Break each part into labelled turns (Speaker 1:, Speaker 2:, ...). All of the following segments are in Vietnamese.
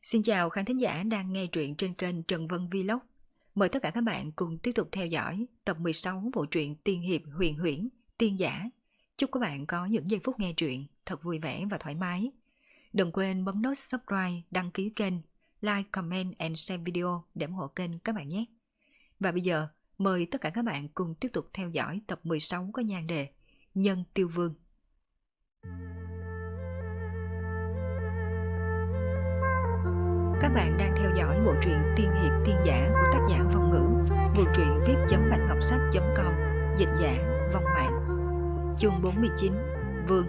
Speaker 1: Xin chào khán thính giả đang nghe truyện trên kênh Trần Vân Vlog. Mời tất cả các bạn cùng tiếp tục theo dõi tập 16 bộ truyện tiên hiệp huyền huyễn, tiên giả. Chúc các bạn có những giây phút nghe truyện thật vui vẻ và thoải mái. Đừng quên bấm nút subscribe, đăng ký kênh, like, comment and share video để ủng hộ kênh các bạn nhé. Và bây giờ, mời tất cả các bạn cùng tiếp tục theo dõi tập 16 có nhan đề Nhân Tiêu Vương. Các bạn đang theo dõi bộ truyện tiên hiệp tiên giả của tác giả Vong Ngữ. Nguồn truyện viết.bạch-ngọc-sách.com. Dịch giả Vong Mạng. Chương 49. Vương.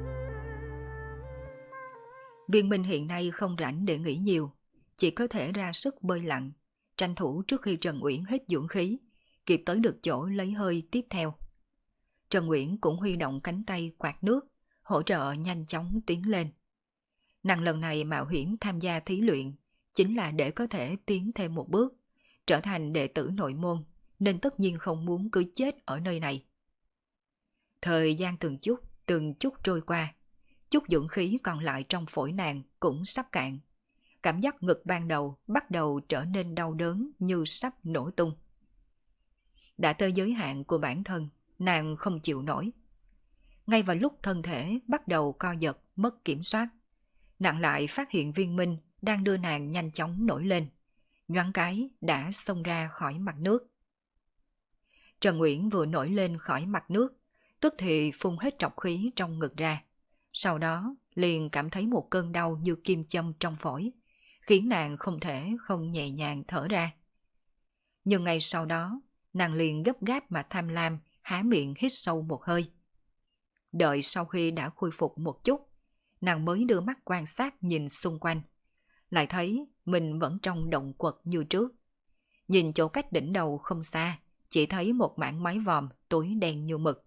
Speaker 1: Viên Minh hiện nay không rảnh để nghĩ nhiều, chỉ có thể ra sức bơi lặn, tranh thủ trước khi Trần Uyển hết dưỡng khí, kịp tới được chỗ lấy hơi tiếp theo. Trần Uyển cũng huy động cánh tay quạt nước, hỗ trợ nhanh chóng tiến lên. Nàng lần này mạo hiểm tham gia thí luyện chính là để có thể tiến thêm một bước, trở thành đệ tử nội môn, nên tất nhiên không muốn cứ chết ở nơi này. Thời gian từng chút trôi qua, chút dưỡng khí còn lại trong phổi nàng cũng sắp cạn. Cảm giác ngực ban đầu bắt đầu trở nên đau đớn như sắp nổ tung. Đã tới giới hạn của bản thân, nàng không chịu nổi. Ngay vào lúc thân thể bắt đầu co giật, mất kiểm soát, nàng lại phát hiện Viên Minh đang đưa nàng nhanh chóng nổi lên, nhoáng cái đã xông ra khỏi mặt nước. Trần Uyển vừa nổi lên khỏi mặt nước, tức thì phun hết trọc khí trong ngực ra. Sau đó liền cảm thấy một cơn đau như kim châm trong phổi, khiến nàng không thể không nhẹ nhàng thở ra. Nhưng ngay sau đó, nàng liền gấp gáp mà tham lam, há miệng hít sâu một hơi. Đợi sau khi đã khôi phục một chút, nàng mới đưa mắt quan sát nhìn xung quanh, lại thấy mình vẫn trong động quật như trước. Nhìn chỗ cách đỉnh đầu không xa, chỉ thấy một mảng mái vòm tối đen như mực.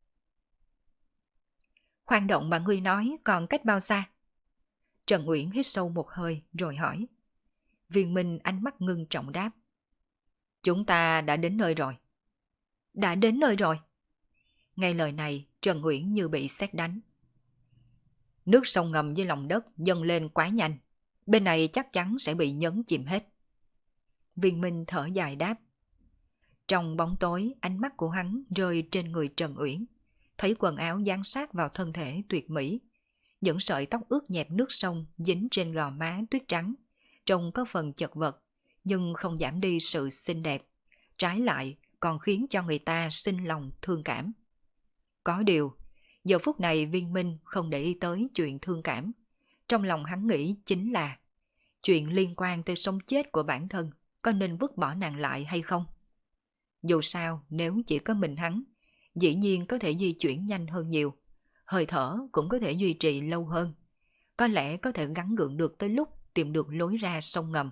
Speaker 1: Khoang động mà ngươi nói còn cách bao xa? Trần Uyển hít sâu một hơi rồi hỏi. Viên Minh ánh mắt ngưng trọng đáp. Chúng ta đã đến nơi rồi. Đã đến nơi rồi. Ngay lời này, Trần Uyển như bị sét đánh. Nước sông ngầm dưới lòng đất dâng lên quá nhanh, bên này chắc chắn sẽ bị nhấn chìm hết. Viên Minh thở dài đáp. Trong bóng tối, ánh mắt của hắn rơi trên người Trần Uyển, thấy quần áo dán sát vào thân thể tuyệt mỹ. Những sợi tóc ướt nhẹp nước sông dính trên gò má tuyết trắng, trông có phần chật vật, nhưng không giảm đi sự xinh đẹp. Trái lại, còn khiến cho người ta sinh lòng thương cảm. Có điều, giờ phút này Viên Minh không để ý tới chuyện thương cảm. Trong lòng hắn nghĩ chính là chuyện liên quan tới sống chết của bản thân, có nên vứt bỏ nàng lại hay không? Dù sao, nếu chỉ có mình hắn, dĩ nhiên có thể di chuyển nhanh hơn nhiều, hơi thở cũng có thể duy trì lâu hơn, có lẽ có thể gắng gượng được tới lúc tìm được lối ra sông ngầm.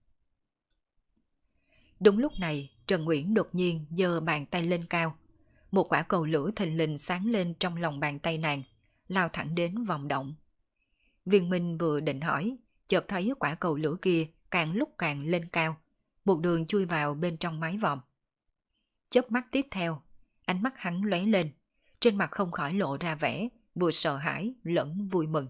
Speaker 1: Đúng lúc này, Trần Uyển đột nhiên giơ bàn tay lên cao, một quả cầu lửa thình lình sáng lên trong lòng bàn tay nàng, lao thẳng đến vòng động. Viên Minh vừa định hỏi, chợt thấy quả cầu lửa kia càng lúc càng lên cao, một đường chui vào bên trong mái vòm. Chớp mắt tiếp theo, ánh mắt hắn lóe lên, trên mặt không khỏi lộ ra vẻ vừa sợ hãi lẫn vui mừng.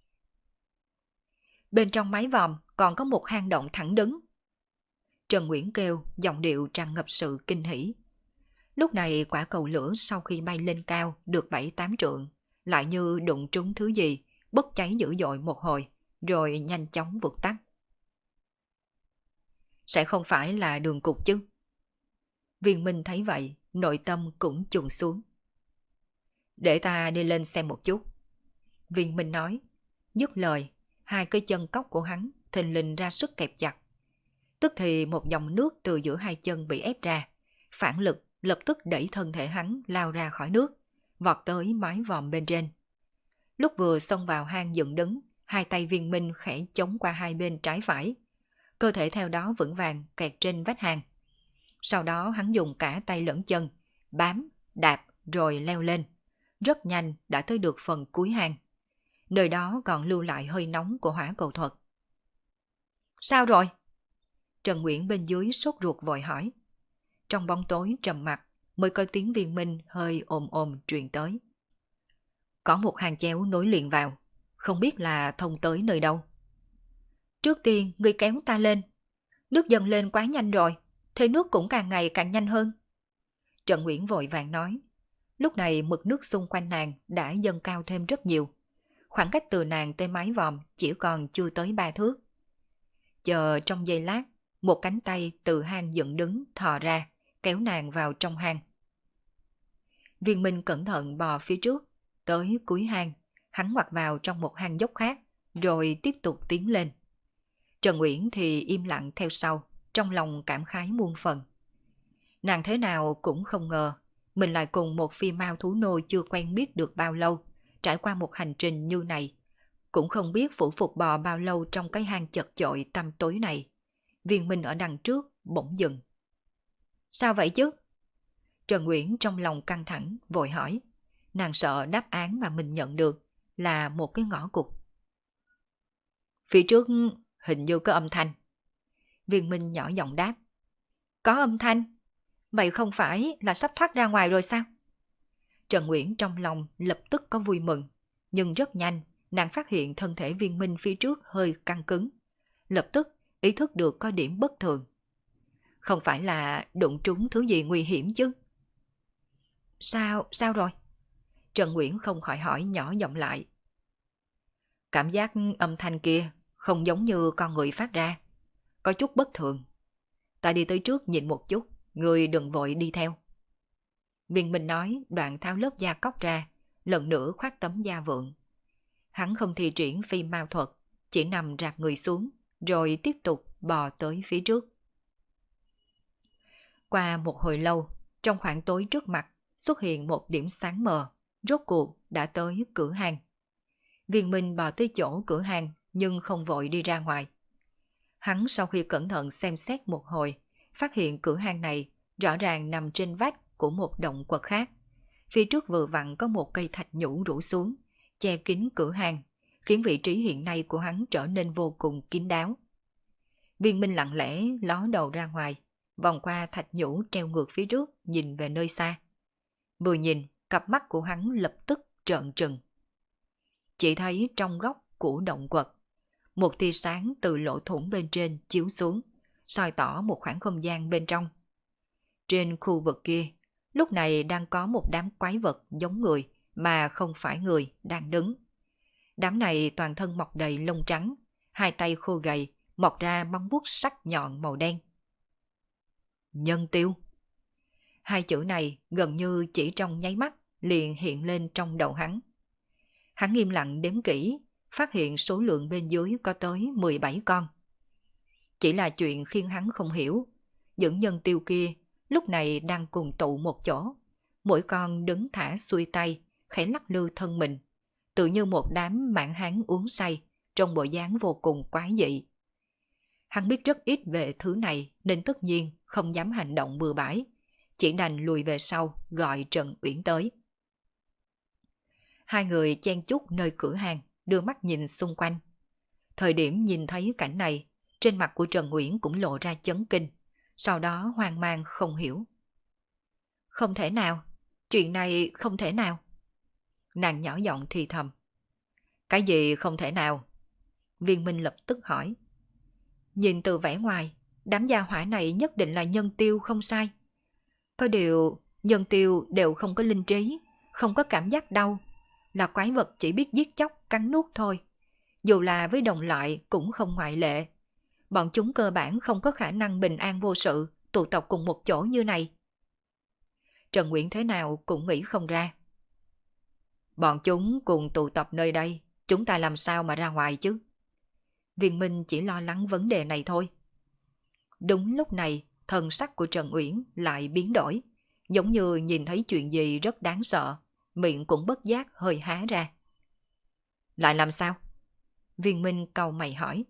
Speaker 1: Bên trong mái vòm còn có một hang động thẳng đứng. Trần Uyển kêu, giọng điệu tràn ngập sự kinh hỉ. Lúc này quả cầu lửa sau khi bay lên cao được 7-8 trượng, lại như đụng trúng thứ gì, bốc cháy dữ dội một hồi, rồi nhanh chóng vụt tắt. Sẽ không phải là đường cục chứ? Viên Minh thấy vậy, nội tâm cũng chùng xuống. Để ta đi lên xem một chút. Viên Minh nói. Dứt lời, hai cái chân cóc của hắn thình lình ra sức kẹp chặt. Tức thì một dòng nước từ giữa hai chân bị ép ra, phản lực lập tức đẩy thân thể hắn lao ra khỏi nước, vọt tới mái vòm bên trên. Lúc vừa xông vào hang dựng đứng, hai tay Viên Minh khẽ chống qua hai bên trái phải, cơ thể theo đó vững vàng kẹt trên vách hang. Sau đó hắn dùng cả tay lẫn chân, bám, đạp rồi leo lên. Rất nhanh đã tới được phần cuối hang. Nơi đó còn lưu lại hơi nóng của hỏa cầu thuật. Sao rồi? Trần Uyển bên dưới sốt ruột vội hỏi. Trong bóng tối trầm mặc mới có tiếng Viên Minh hơi ồm ồm truyền tới. Có một hàng chéo nối liền vào, không biết là thông tới nơi đâu. Trước tiên ngươi kéo ta lên. Nước dâng lên quá nhanh rồi, thế nước cũng càng ngày càng nhanh hơn. Trần Uyển vội vàng nói. Lúc này mực nước xung quanh nàng đã dâng cao thêm rất nhiều. Khoảng cách từ nàng tới mái vòm chỉ còn chưa tới 3 thước. Chờ trong giây lát, một cánh tay từ hang dựng đứng thò ra, kéo nàng vào trong hang. Viên Minh cẩn thận bò phía trước, tới cuối hang, hắn ngoặt vào trong một hang dốc khác, rồi tiếp tục tiến lên. Trần Uyển thì im lặng theo sau, trong lòng cảm khái muôn phần. Nàng thế nào cũng không ngờ, mình lại cùng một phi mao thú nô chưa quen biết được bao lâu, trải qua một hành trình như này. Cũng không biết phủ phục bò bao lâu trong cái hang chật chội tăm tối này. Viên Minh ở đằng trước bỗng dừng. Sao vậy chứ? Trần Uyển trong lòng căng thẳng, vội hỏi. Nàng sợ đáp án mà mình nhận được là một cái ngõ cụt. Phía trước hình như có âm thanh. Viên Minh nhỏ giọng đáp. Có âm thanh? Vậy không phải là sắp thoát ra ngoài rồi sao? Trần Uyển trong lòng lập tức có vui mừng. Nhưng rất nhanh, nàng phát hiện thân thể Viên Minh phía trước hơi căng cứng. Lập tức ý thức được có điểm bất thường. Không phải là đụng trúng thứ gì nguy hiểm chứ? Sao rồi? Trần Uyển không khỏi hỏi nhỏ giọng lại. Cảm giác âm thanh kia không giống như con người phát ra. Có chút bất thường. Ta đi tới trước nhìn một chút, người đừng vội đi theo. Viên Minh nói, đoạn tháo lớp da cóc ra, lần nữa khoác tấm da vượng. Hắn không thi triển phi mao thuật, chỉ nằm rạp người xuống, rồi tiếp tục bò tới phía trước. Qua một hồi lâu, trong khoảng tối trước mặt xuất hiện một điểm sáng mờ, rốt cuộc đã tới cửa hang. Viên Minh bò tới chỗ cửa hang nhưng không vội đi ra ngoài. Hắn sau khi cẩn thận xem xét một hồi, phát hiện cửa hang này rõ ràng nằm trên vách của một động quật khác. Phía trước vừa vặn có một cây thạch nhũ rủ xuống, che kín cửa hang, khiến vị trí hiện nay của hắn trở nên vô cùng kín đáo. Viên Minh lặng lẽ ló đầu ra ngoài, vòng qua thạch nhũ treo ngược phía trước, nhìn về nơi xa. Vừa nhìn, cặp mắt của hắn lập tức trợn trừng. Chỉ thấy trong góc của động quật, một tia sáng từ lỗ thủng bên trên chiếu xuống, soi tỏ một khoảng không gian bên trong. Trên khu vực kia, lúc này đang có một đám quái vật giống người mà không phải người đang đứng. Đám này toàn thân mọc đầy lông trắng, hai tay khô gầy, mọc ra móng vuốt sắc nhọn màu đen. Nhân tiêu. Hai chữ này gần như chỉ trong nháy mắt liền hiện lên trong đầu hắn. Hắn im lặng đếm kỹ, phát hiện số lượng bên dưới có tới 17 con. Chỉ là chuyện khiến hắn không hiểu, những nhân tiêu kia lúc này đang cùng tụ một chỗ, mỗi con đứng thả xuôi tay, khẽ lắc lư thân mình, tự như một đám mãng hán uống say, trong bộ dáng vô cùng quái dị. Hắn biết rất ít về thứ này nên tất nhiên không dám hành động bừa bãi, chỉ đành lùi về sau gọi Trần Uyển tới. Hai người chen chúc nơi cửa hàng, đưa mắt nhìn xung quanh. Thời điểm nhìn thấy cảnh này, trên mặt của Trần Uyển cũng lộ ra chấn kinh, sau đó hoang mang không hiểu. Không thể nào, chuyện này không thể nào. Nàng nhỏ giọng thì thầm. Cái gì không thể nào? Viên Minh lập tức hỏi. Nhìn từ vẻ ngoài, đám gia hỏa này nhất định là nhân tiêu không sai. Có điều, nhân tiêu đều không có linh trí, không có cảm giác đau, là quái vật chỉ biết giết chóc, cắn nuốt thôi. Dù là với đồng loại cũng không ngoại lệ. Bọn chúng cơ bản không có khả năng bình an vô sự, tụ tập cùng một chỗ như này. Trần Uyển thế nào cũng nghĩ không ra. Bọn chúng cùng tụ tập nơi đây, chúng ta làm sao mà ra ngoài chứ? Viên Minh chỉ lo lắng vấn đề này thôi. Đúng lúc này, thần sắc của Trần Uyển lại biến đổi, giống như nhìn thấy chuyện gì rất đáng sợ, miệng cũng bất giác hơi há ra. Lại làm sao? Viên Minh cau mày hỏi.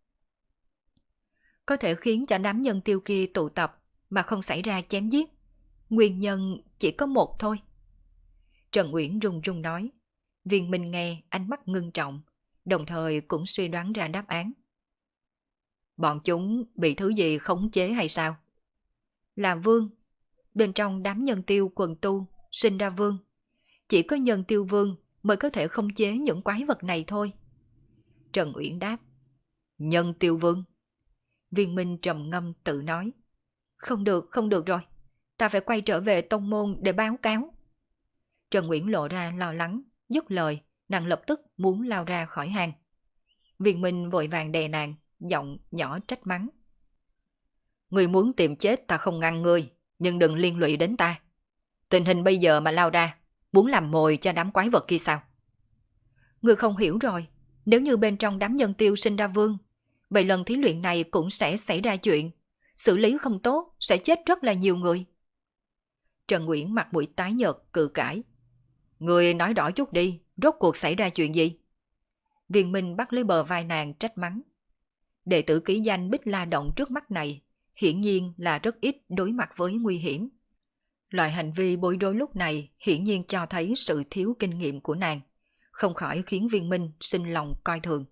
Speaker 1: Có thể khiến cho đám nhân tiêu kia tụ tập mà không xảy ra chém giết. Nguyên nhân chỉ có một thôi. Trần Uyển run run nói. Viên Minh nghe ánh mắt ngưng trọng, đồng thời cũng suy đoán ra đáp án. Bọn chúng bị thứ gì khống chế hay sao? Là vương. Bên trong đám nhân tiêu quần tu sinh ra vương. Chỉ có nhân tiêu vương mới có thể khống chế những quái vật này thôi. Trần Uyển đáp. Nhân Tiêu Vương. Viên Minh trầm ngâm tự nói. Không được rồi. Ta phải quay trở về tông môn để báo cáo. Trần Uyển lộ ra lo lắng, dứt lời, nàng lập tức muốn lao ra khỏi hang. Viên Minh vội vàng đè nàng, giọng nhỏ trách mắng. Ngươi muốn tìm chết ta không ngăn ngươi, nhưng đừng liên lụy đến ta. Tình hình bây giờ mà lao ra, muốn làm mồi cho đám quái vật kia sao? Ngươi không hiểu rồi, nếu như bên trong đám nhân tiêu sinh ra vương, vậy lần thí luyện này cũng sẽ xảy ra chuyện, xử lý không tốt sẽ chết rất là nhiều người. Trần Uyển mặt mũi tái nhợt cự cãi. Ngươi nói rõ chút đi, rốt cuộc xảy ra chuyện gì? Viên Minh bắt lấy bờ vai nàng trách mắng. Đệ tử ký danh Bích La Động trước mắt này hiển nhiên là rất ít đối mặt với nguy hiểm. Loại hành vi bối rối lúc này hiển nhiên cho thấy sự thiếu kinh nghiệm của nàng, không khỏi khiến Viên Minh sinh lòng coi thường.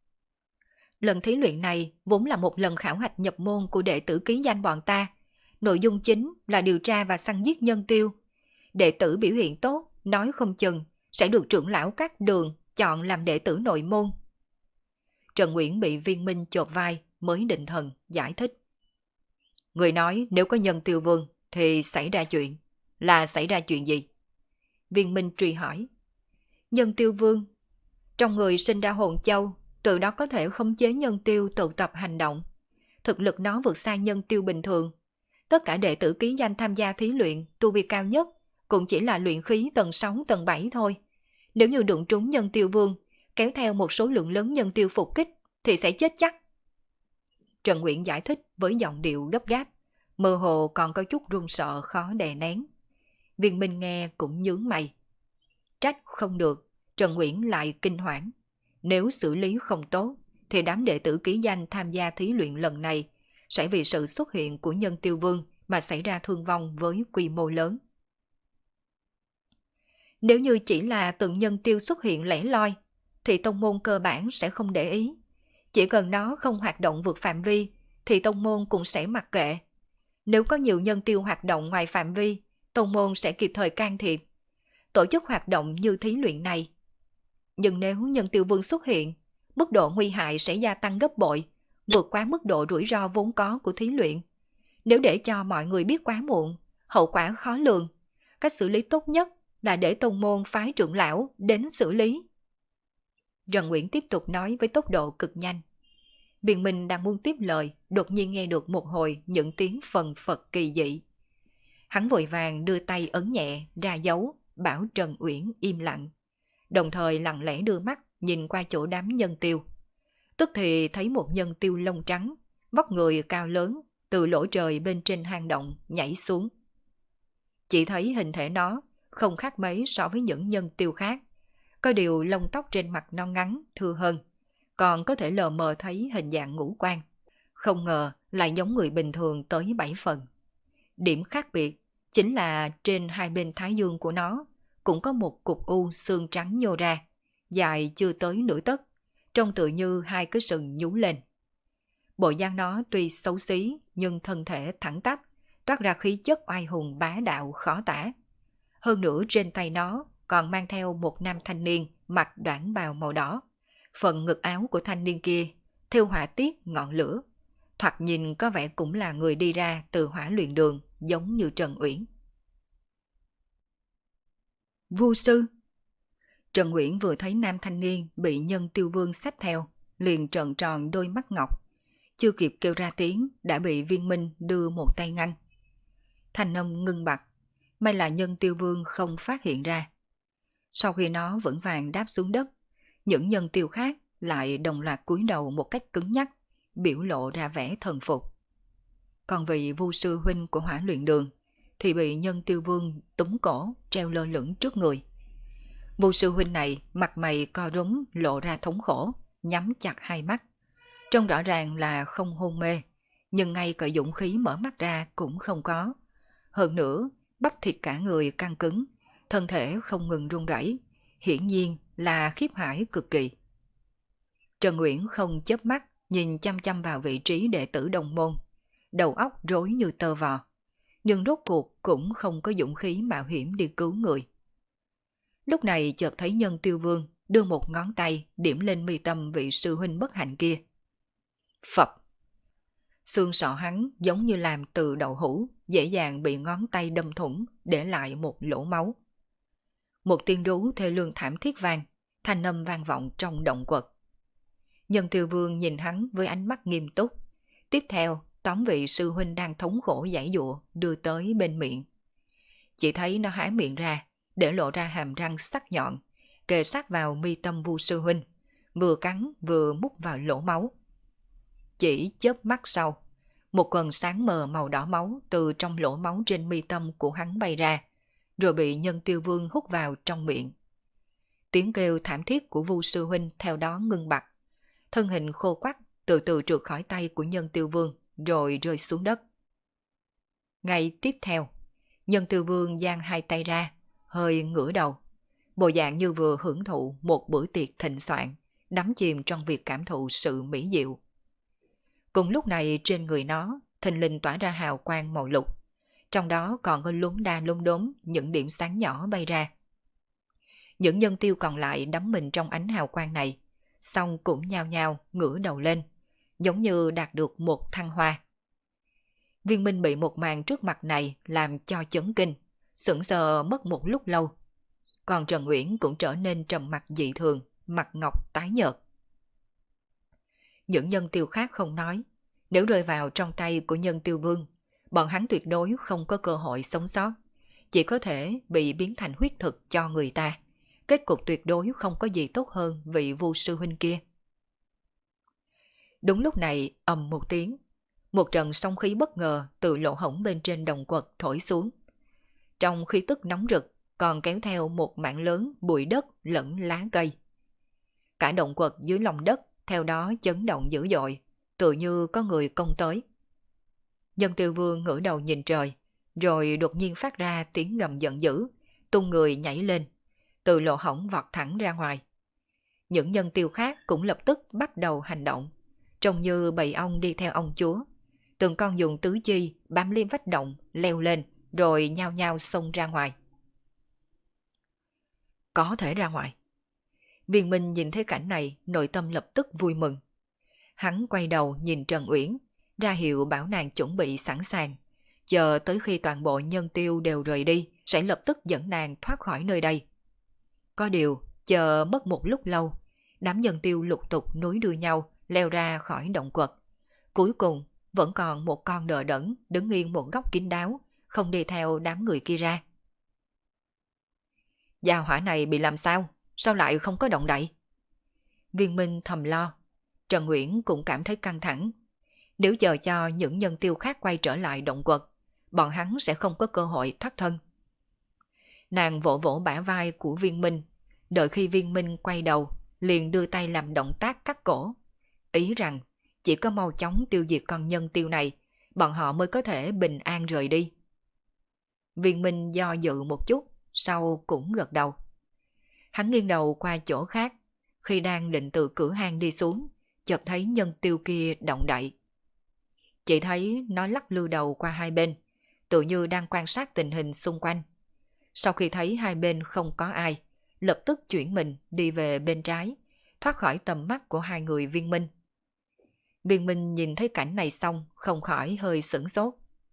Speaker 1: Lần thí luyện này vốn là một lần khảo hạch nhập môn của đệ tử ký danh bọn ta. Nội dung chính là điều tra và săn giết nhân tiêu. Đệ tử biểu hiện tốt, nói không chừng, sẽ được trưởng lão các đường chọn làm đệ tử nội môn. Trần Uyển bị Viên Minh chộp vai mới định thần, giải thích. Người nói nếu có nhân tiêu vương thì xảy ra chuyện. Là xảy ra chuyện gì? Viên Minh truy hỏi. Nhân tiêu vương, trong người sinh ra hồn châu, từ đó có thể khống chế nhân tiêu tụ tập hành động. Thực lực nó vượt xa nhân tiêu bình thường. Tất cả đệ tử ký danh tham gia thí luyện, tu vi cao nhất cũng chỉ là luyện khí tầng 6, tầng 7 thôi. Nếu như đụng trúng nhân tiêu vương, kéo theo một số lượng lớn nhân tiêu phục kích, thì sẽ chết chắc. Trần Uyển giải thích với giọng điệu gấp gáp, mơ hồ còn có chút run sợ khó đè nén. Viên Minh nghe cũng nhướng mày. Trách không được, Trần Uyển lại kinh hoảng. Nếu xử lý không tốt, thì đám đệ tử ký danh tham gia thí luyện lần này sẽ vì sự xuất hiện của nhân tiêu vương mà xảy ra thương vong với quy mô lớn. Nếu như chỉ là từng nhân tiêu xuất hiện lẻ loi, thì tông môn cơ bản sẽ không để ý. Chỉ cần nó không hoạt động vượt phạm vi, thì tông môn cũng sẽ mặc kệ. Nếu có nhiều nhân tiêu hoạt động ngoài phạm vi, tông môn sẽ kịp thời can thiệp, tổ chức hoạt động như thí luyện này. Nhưng nếu nhân tiêu vương xuất hiện, mức độ nguy hại sẽ gia tăng gấp bội, vượt quá mức độ rủi ro vốn có của thí luyện. Nếu để cho mọi người biết quá muộn, hậu quả khó lường. Cách xử lý tốt nhất là để tông môn phái trưởng lão đến xử lý. Trần Uyển tiếp tục nói với tốc độ cực nhanh. Viên Minh đang muốn tiếp lời, đột nhiên nghe được một hồi những tiếng phần phật kỳ dị. Hắn vội vàng đưa tay ấn nhẹ ra dấu, bảo Trần Uyển im lặng, đồng thời lặng lẽ đưa mắt nhìn qua chỗ đám nhân tiêu. Tức thì thấy một nhân tiêu lông trắng, vóc người cao lớn, từ lỗ trời bên trên hang động nhảy xuống. Chỉ thấy hình thể nó không khác mấy so với những nhân tiêu khác, có điều lông tóc trên mặt nó ngắn, thưa hơn, còn có thể lờ mờ thấy hình dạng ngũ quan. Không ngờ lại giống người bình thường tới 7 phần. Điểm khác biệt chính là trên hai bên thái dương của nó cũng có một cục u xương trắng nhô ra, dài chưa tới nửa tấc, trông tựa như hai cái sừng nhú lên. Bộ dáng nó tuy xấu xí nhưng thân thể thẳng tắp, toát ra khí chất oai hùng bá đạo khó tả. Hơn nữa trên tay nó còn mang theo một nam thanh niên mặc đoản bào màu đỏ. Phần ngực áo của thanh niên kia thêu họa tiết ngọn lửa, thoạt nhìn có vẻ cũng là người đi ra từ hỏa luyện đường, giống như Trần Uyển. Vu sư. Trần Uyển vừa thấy nam thanh niên bị nhân tiêu vương xách theo, liền trợn tròn đôi mắt ngọc, chưa kịp kêu ra tiếng đã bị Viên Minh đưa một tay ngăn. Thanh âm ngưng bặt, may là nhân tiêu vương không phát hiện ra. Sau khi nó vững vàng đáp xuống đất, những nhân tiêu khác lại đồng loạt cúi đầu một cách cứng nhắc, biểu lộ ra vẻ thần phục. Còn vị Vu sư huynh của hỏa luyện đường thì bị nhân tiêu vương túm cổ treo lơ lửng trước người. Vu sư huynh này mặt mày co rúm lộ ra thống khổ, nhắm chặt hai mắt. Trông rõ ràng là không hôn mê, nhưng ngay cả dũng khí mở mắt ra cũng không có. Hơn nữa, bắp thịt cả người căng cứng, thân thể không ngừng run rẩy, hiển nhiên là khiếp hải cực kỳ. Trần Uyển không chớp mắt nhìn chăm chăm vào vị trí đệ tử đồng môn, đầu óc rối như tơ vò, nhưng rốt cuộc cũng không có dũng khí mạo hiểm đi cứu người. Lúc này chợt thấy nhân tiêu vương đưa một ngón tay điểm lên mi tâm vị sư huynh bất hạnh kia. Phập. Xương sọ hắn giống như làm từ đậu hũ, dễ dàng bị ngón tay đâm thủng, để lại một lỗ máu. Một tiếng rú thê lương thảm thiết vang, thanh âm vang vọng trong động quật. Nhân Tiêu Vương nhìn hắn với ánh mắt nghiêm túc. Tiếp theo, tóm vị sư huynh đang thống khổ giãy giụa đưa tới bên miệng. Chỉ thấy nó há miệng ra, để lộ ra hàm răng sắc nhọn, kề sát vào mi tâm Vu sư huynh, vừa cắn vừa mút vào lỗ máu. Chỉ chớp mắt sau, một quần sáng mờ màu đỏ máu từ trong lỗ máu trên mi tâm của hắn bay ra, rồi bị Nhân Tiêu Vương hút vào trong miệng. Tiếng kêu thảm thiết của Vu sư huynh theo đó ngưng bặt, thân hình khô quắt từ từ trượt khỏi tay của Nhân Tiêu Vương rồi rơi xuống đất. Ngay tiếp theo, Nhân Tiêu Vương giang hai tay ra, hơi ngửa đầu, bộ dạng như vừa hưởng thụ một bữa tiệc thịnh soạn, đắm chìm trong việc cảm thụ sự mỹ diệu. Cùng lúc này trên người nó thình lình tỏa ra hào quang màu lục, trong đó còn có lúng đa lúng đốm những điểm sáng nhỏ bay ra. Những nhân tiêu còn lại đắm mình trong ánh hào quang này, xong cũng nhao nhao ngửa đầu lên, giống như đạt được một thăng hoa. Viên Minh bị một màn trước mặt này làm cho chấn kinh, sững sờ mất một lúc lâu. Còn Trần Uyển cũng trở nên trầm mặc dị thường, mặt ngọc tái nhợt. Những nhân tiêu khác không nói, nếu rơi vào trong tay của Nhân Tiêu Vương, bọn hắn tuyệt đối không có cơ hội sống sót, chỉ có thể bị biến thành huyết thực cho người ta. Kết cục tuyệt đối không có gì tốt hơn vị Vu sư huynh kia. Đúng lúc này ầm một tiếng, một trận sóng khí bất ngờ từ lỗ hổng bên trên đồng quật thổi xuống. Trong khí tức nóng rực còn kéo theo một mảng lớn bụi đất lẫn lá cây. Cả động quật dưới lòng đất theo đó chấn động dữ dội, tự như có người công tới. Nhân Tiêu Vương ngửa đầu nhìn trời, rồi đột nhiên phát ra tiếng gầm giận dữ, tung người nhảy lên, từ lỗ hổng vọt thẳng ra ngoài. Những nhân tiêu khác cũng lập tức bắt đầu hành động, trông như bầy ong đi theo ông chúa. Từng con dùng tứ chi bám lên vách động, leo lên, rồi nhao nhao xông ra ngoài. Có thể ra ngoài. Viên Minh nhìn thấy cảnh này, nội tâm lập tức vui mừng. Hắn quay đầu nhìn Trần Uyển, ra hiệu bảo nàng chuẩn bị sẵn sàng. Chờ tới khi toàn bộ nhân tiêu đều rời đi, sẽ lập tức dẫn nàng thoát khỏi nơi đây. Có điều, chờ mất một lúc lâu, đám nhân tiêu lục tục nối đuôi nhau leo ra khỏi động quật. Cuối cùng, vẫn còn một con đờ đẫn đứng yên một góc kín đáo, không đi theo đám người kia ra. Gia hỏa này bị làm sao? Sao lại không có động đậy? Viên Minh thầm lo. Trần Nguyễn cũng cảm thấy căng thẳng. Nếu chờ cho những nhân tiêu khác quay trở lại động quật, bọn hắn sẽ không có cơ hội thoát thân. Nàng vỗ vỗ bả vai của Viên Minh, đợi khi Viên Minh quay đầu, liền đưa tay làm động tác cắt cổ. Ý rằng, chỉ có mau chóng tiêu diệt con nhân tiêu này, bọn họ mới có thể bình an rời đi. Viên Minh do dự một chút, sau cũng gật đầu. Hắn nghiêng đầu qua chỗ khác, khi đang định từ cửa hang đi xuống, chợt thấy nhân tiêu kia động đậy. Chỉ thấy nó lắc lư đầu qua hai bên, tự như đang quan sát tình hình xung quanh. Sau khi thấy hai bên không có ai, lập tức chuyển mình đi về bên trái, thoát khỏi tầm mắt của hai người Viên Minh. Viên Minh nhìn thấy cảnh này xong, không khỏi hơi sửng sốt.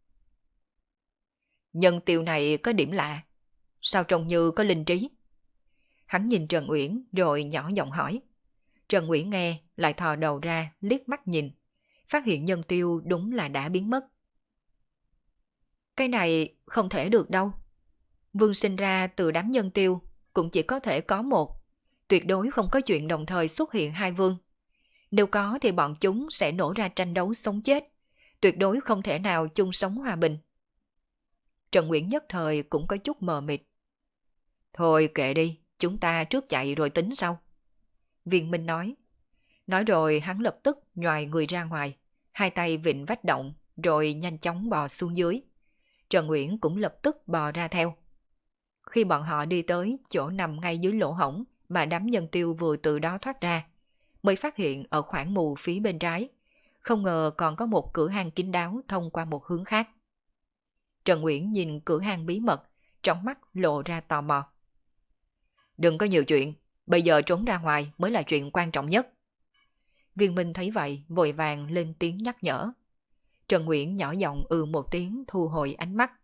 Speaker 1: Nhân tiêu này có điểm lạ, sao trông như có linh trí? Hắn nhìn Trần Uyển rồi nhỏ giọng hỏi. Trần Uyển nghe, lại thò đầu ra liếc mắt nhìn, phát hiện nhân tiêu đúng là đã biến mất. Cái này không thể được đâu. Vương sinh ra từ đám nhân tiêu cũng chỉ có thể có một, tuyệt đối không có chuyện đồng thời xuất hiện hai vương. Nếu có thì bọn chúng sẽ nổ ra tranh đấu sống chết, tuyệt đối không thể nào chung sống hòa bình. Trần Uyển nhất thời cũng có chút mờ mịt. Thôi kệ đi, chúng ta trước chạy rồi tính sau. Viên Minh nói. Nói rồi hắn lập tức nhoài người ra ngoài, hai tay vịn vách động, rồi nhanh chóng bò xuống dưới. Trần Uyển cũng lập tức bò ra theo. Khi bọn họ đi tới chỗ nằm ngay dưới lỗ hổng mà đám nhân tiêu vừa từ đó thoát ra, mới phát hiện ở khoảng mù phía bên trái, không ngờ còn có một cửa hang kín đáo thông qua một hướng khác. Trần Uyển nhìn cửa hang bí mật, trong mắt lộ ra tò mò. Đừng có nhiều chuyện, bây giờ trốn ra ngoài mới là chuyện quan trọng nhất. Viên Minh thấy vậy, vội vàng lên tiếng nhắc nhở. Trần Nguyễn nhỏ giọng một tiếng thu hồi ánh mắt.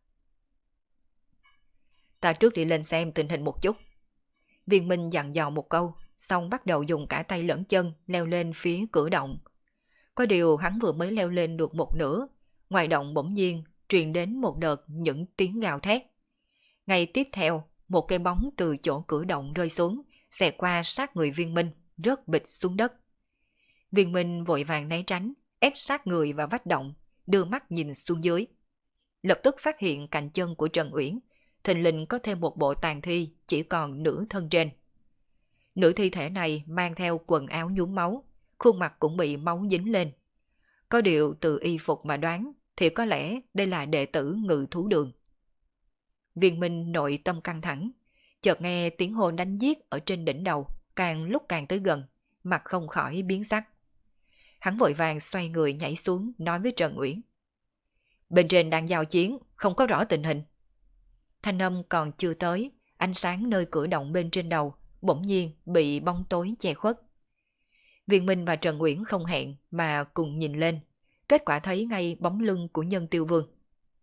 Speaker 1: Ta trước đi lên xem tình hình một chút. Viên Minh dặn dò một câu, xong bắt đầu dùng cả tay lẫn chân leo lên phía cửa động. Có điều hắn vừa mới leo lên được một nửa, ngoài động bỗng nhiên truyền đến một đợt những tiếng gào thét. Ngay tiếp theo, một cây bóng từ chỗ cửa động rơi xuống, xẹt qua sát người Viên Minh, rớt bịch xuống đất. Viên Minh vội vàng né tránh, ép sát người vào vách động, đưa mắt nhìn xuống dưới. Lập tức phát hiện cạnh chân của Trần Uyển, thình lình có thêm một bộ tàn thi chỉ còn nửa thân trên. Nửa thi thể này mang theo quần áo nhuốm máu, khuôn mặt cũng bị máu dính lên. Có điều từ y phục mà đoán thì có lẽ đây là đệ tử Ngự Thú Đường. Viên Minh nội tâm căng thẳng, chợt nghe tiếng hô đánh giết ở trên đỉnh đầu, càng lúc càng tới gần, mặt không khỏi biến sắc. Hắn vội vàng xoay người nhảy xuống nói với Trần Uyển. Bên trên đang giao chiến, không có rõ tình hình. Thanh âm còn chưa tới, ánh sáng nơi cửa động bên trên đầu bỗng nhiên bị bóng tối che khuất. Viên Minh và Trần Uyển không hẹn mà cùng nhìn lên, kết quả thấy ngay bóng lưng của Nhân Tiêu Vương.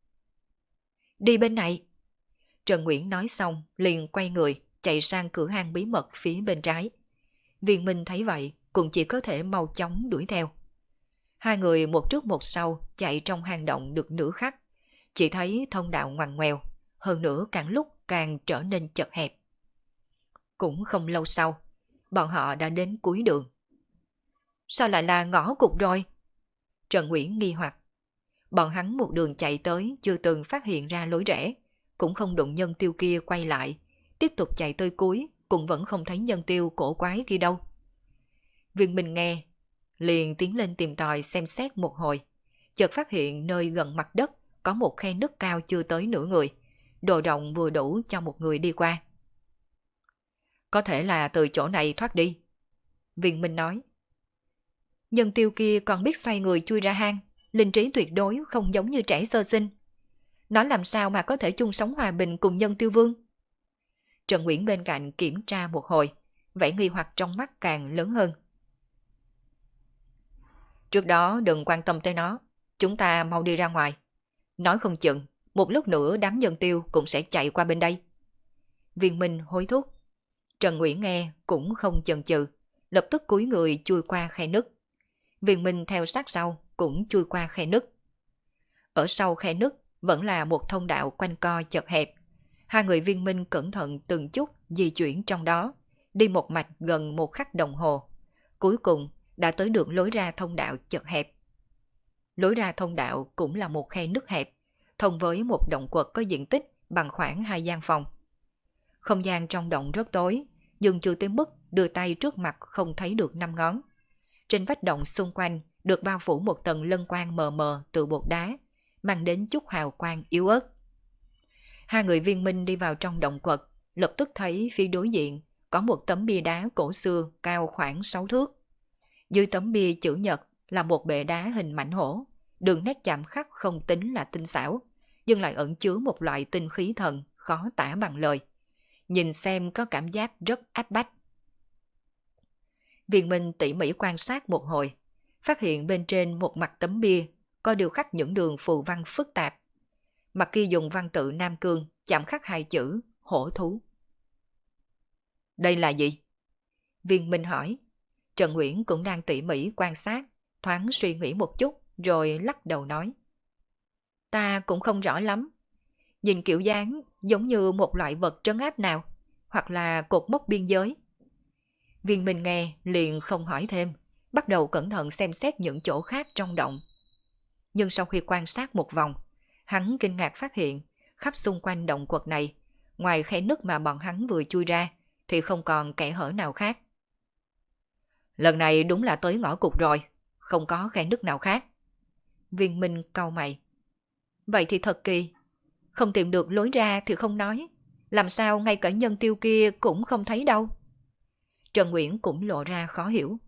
Speaker 1: Đi bên này. Trần Uyển nói xong liền quay người chạy sang cửa hang bí mật phía bên trái. Viên Minh thấy vậy cũng chỉ có thể mau chóng đuổi theo. Hai người một trước một sau chạy trong hang động được nửa khắc, chỉ thấy thông đạo ngoằn ngoèo, hơn nữa càng lúc càng trở nên chật hẹp. Cũng không lâu sau, bọn họ đã đến cuối đường. Sao lại là ngõ cụt rồi? Trần Uyển nghi hoặc. Bọn hắn một đường chạy tới chưa từng phát hiện ra lối rẽ, cũng không đụng Nhân Tiêu kia quay lại, tiếp tục chạy tới cuối cũng vẫn không thấy Nhân Tiêu cổ quái kia đâu. Viên Minh nghe, liền tiến lên tìm tòi xem xét một hồi, chợt phát hiện nơi gần mặt đất có một khe nứt cao chưa tới nửa người, độ rộng vừa đủ cho một người đi qua. Có thể là từ chỗ này thoát đi. Viên Minh nói. Nhân Tiêu kia còn biết xoay người chui ra hang, linh trí tuyệt đối không giống như trẻ sơ sinh. Nó làm sao mà có thể chung sống hòa bình cùng Nhân Tiêu Vương? Trần Uyển bên cạnh kiểm tra một hồi, vẻ nghi hoặc trong mắt càng lớn hơn. Trước đó đừng quan tâm tới nó, chúng ta mau đi ra ngoài. Nói không chừng, một lúc nữa đám Nhân Tiêu cũng sẽ chạy qua bên đây. Viên Minh hối thúc. Trần Uyển nghe cũng không chần chừ, lập tức cúi người chui qua khe nứt. Viên Minh theo sát sau cũng chui qua khe nứt. Ở sau khe nứt vẫn là một thông đạo quanh co chật hẹp. Hai người Viên Minh cẩn thận từng chút di chuyển trong đó, đi một mạch gần một khắc đồng hồ. Cuối cùng đã tới được lối ra thông đạo chật hẹp. Lối ra thông đạo cũng là một khe nứt hẹp, thông với một động quật có diện tích bằng khoảng 2 gian phòng. Không gian trong động rất tối, nhưng chưa tới mức đưa tay trước mặt không thấy được 5 ngón. Trên vách động xung quanh được bao phủ một tầng lân quang mờ mờ từ bột đá, mang đến chút hào quang yếu ớt. Hai người Viên Minh đi vào trong động quật, lập tức thấy phía đối diện có một tấm bia đá cổ xưa cao khoảng 6 thước. Dưới tấm bia chữ nhật là một bệ đá hình mãnh hổ, đường nét chạm khắc không tính là tinh xảo, nhưng lại ẩn chứa một loại tinh khí thần khó tả bằng lời. Nhìn xem có cảm giác rất áp bách. Viên Minh tỉ mỉ quan sát một hồi, phát hiện bên trên một mặt tấm bia có điêu khắc những đường phù văn phức tạp. Mặt kia dùng văn tự Nam Cương chạm khắc 2 chữ hổ thú. Đây là gì? Viên Minh hỏi. Trần Uyển cũng đang tỉ mỉ quan sát, thoáng suy nghĩ một chút rồi lắc đầu nói. Ta cũng không rõ lắm. Nhìn kiểu dáng giống như một loại vật trấn áp nào, hoặc là cột mốc biên giới. Viên Minh nghe liền không hỏi thêm, bắt đầu cẩn thận xem xét những chỗ khác trong động. Nhưng sau khi quan sát một vòng, hắn kinh ngạc phát hiện khắp xung quanh động quật này, ngoài khe nứt mà bọn hắn vừa chui ra, thì không còn kẽ hở nào khác. Lần này đúng là tới ngõ cụt rồi, không có khe nứt nào khác. Viên Minh cau mày. Vậy thì thật kỳ, không tìm được lối ra thì không nói, làm sao ngay cả Nhân Tiêu kia cũng không thấy đâu. Trần Uyển cũng lộ ra khó hiểu.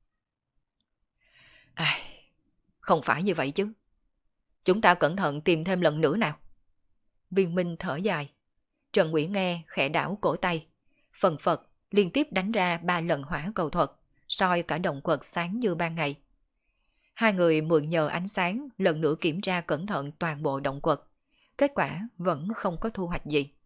Speaker 1: Không phải như vậy chứ. Chúng ta cẩn thận tìm thêm lần nữa nào. Viên Minh thở dài. Trần Uyển nghe khẽ đảo cổ tay, phần phật liên tiếp đánh ra 3 lần hỏa cầu thuật, soi cả động quật sáng như ban ngày. Hai người mượn nhờ ánh sáng lần nữa kiểm tra cẩn thận toàn bộ động quật. Kết quả vẫn không có thu hoạch gì.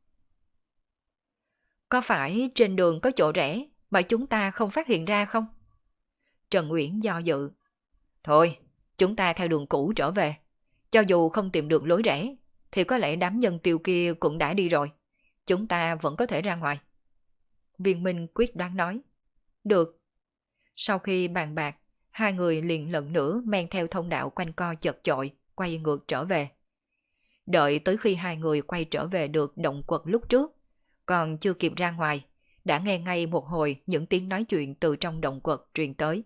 Speaker 1: Có phải trên đường có chỗ rẽ mà chúng ta không phát hiện ra không? Trần Uyển do dự. Thôi, chúng ta theo đường cũ trở về. Cho dù không tìm được lối rẽ, thì có lẽ đám nhân tiêu kia cũng đã đi rồi. Chúng ta vẫn có thể ra ngoài. Viên Minh quyết đoán nói. Được. Sau khi bàn bạc, hai người liền lần nữa men theo thông đạo quanh co chật chội, quay ngược trở về. Đợi tới khi hai người quay trở về được động quật lúc trước, còn chưa kịp ra ngoài, đã nghe ngay một hồi những tiếng nói chuyện từ trong động quật truyền tới.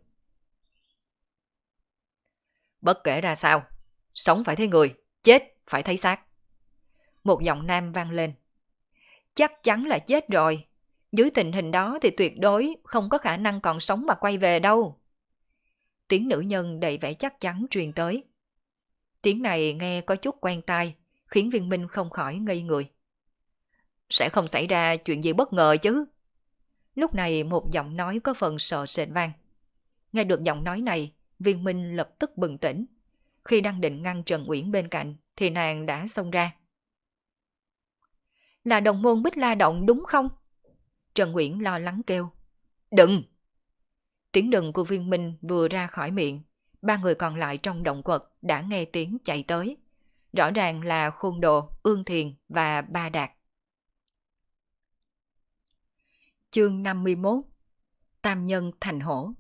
Speaker 1: Bất kể ra sao, sống phải thấy người, chết phải thấy xác. Một giọng nam vang lên. Chắc chắn là chết rồi. Dưới tình hình đó thì tuyệt đối không có khả năng còn sống mà quay về đâu. Tiếng nữ nhân đầy vẻ chắc chắn truyền tới. Tiếng này nghe có chút quen tai, khiến Viên Minh không khỏi ngây người. Sẽ không xảy ra chuyện gì bất ngờ chứ? Lúc này một giọng nói có phần sợ sệt vang. Nghe được giọng nói này, Viên Minh lập tức bừng tỉnh. Khi đang định ngăn Trần Uyển bên cạnh, thì nàng đã xông ra. Là đồng môn Bích La Động đúng không? Trần Uyển lo lắng kêu. Đừng! Tiếng đừng của Viên Minh vừa ra khỏi miệng, ba người còn lại trong động quật đã nghe tiếng chạy tới. Rõ ràng là Khôn Đồ, Ương Thiền và Ba Đạt. Chương 51. Tam nhân thành hổ.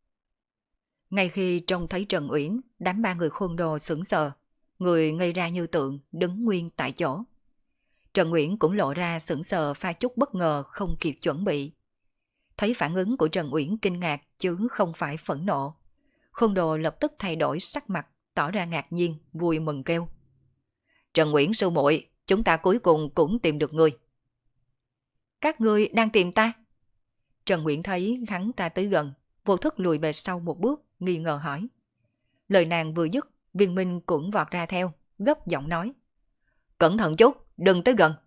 Speaker 1: Ngay khi trông thấy Trần Uyển, đám ba người Khôn Đồ sững sờ, người ngây ra như tượng, đứng nguyên tại chỗ. Trần Uyển cũng lộ ra sững sờ pha chút bất ngờ không kịp chuẩn bị. Thấy phản ứng của Trần Uyển kinh ngạc chứ không phải phẫn nộ. Khôn Đồ lập tức thay đổi sắc mặt, tỏ ra ngạc nhiên, vui mừng kêu. Trần Uyển sư muội, chúng ta cuối cùng cũng tìm được ngươi. Các ngươi đang tìm ta? Trần Uyển thấy hắn ta tới gần, vô thức lùi về sau một bước, nghi ngờ hỏi. Lời nàng vừa dứt, Viên Minh cũng vọt ra theo, gấp giọng nói. Cẩn thận chút, đừng tới gần.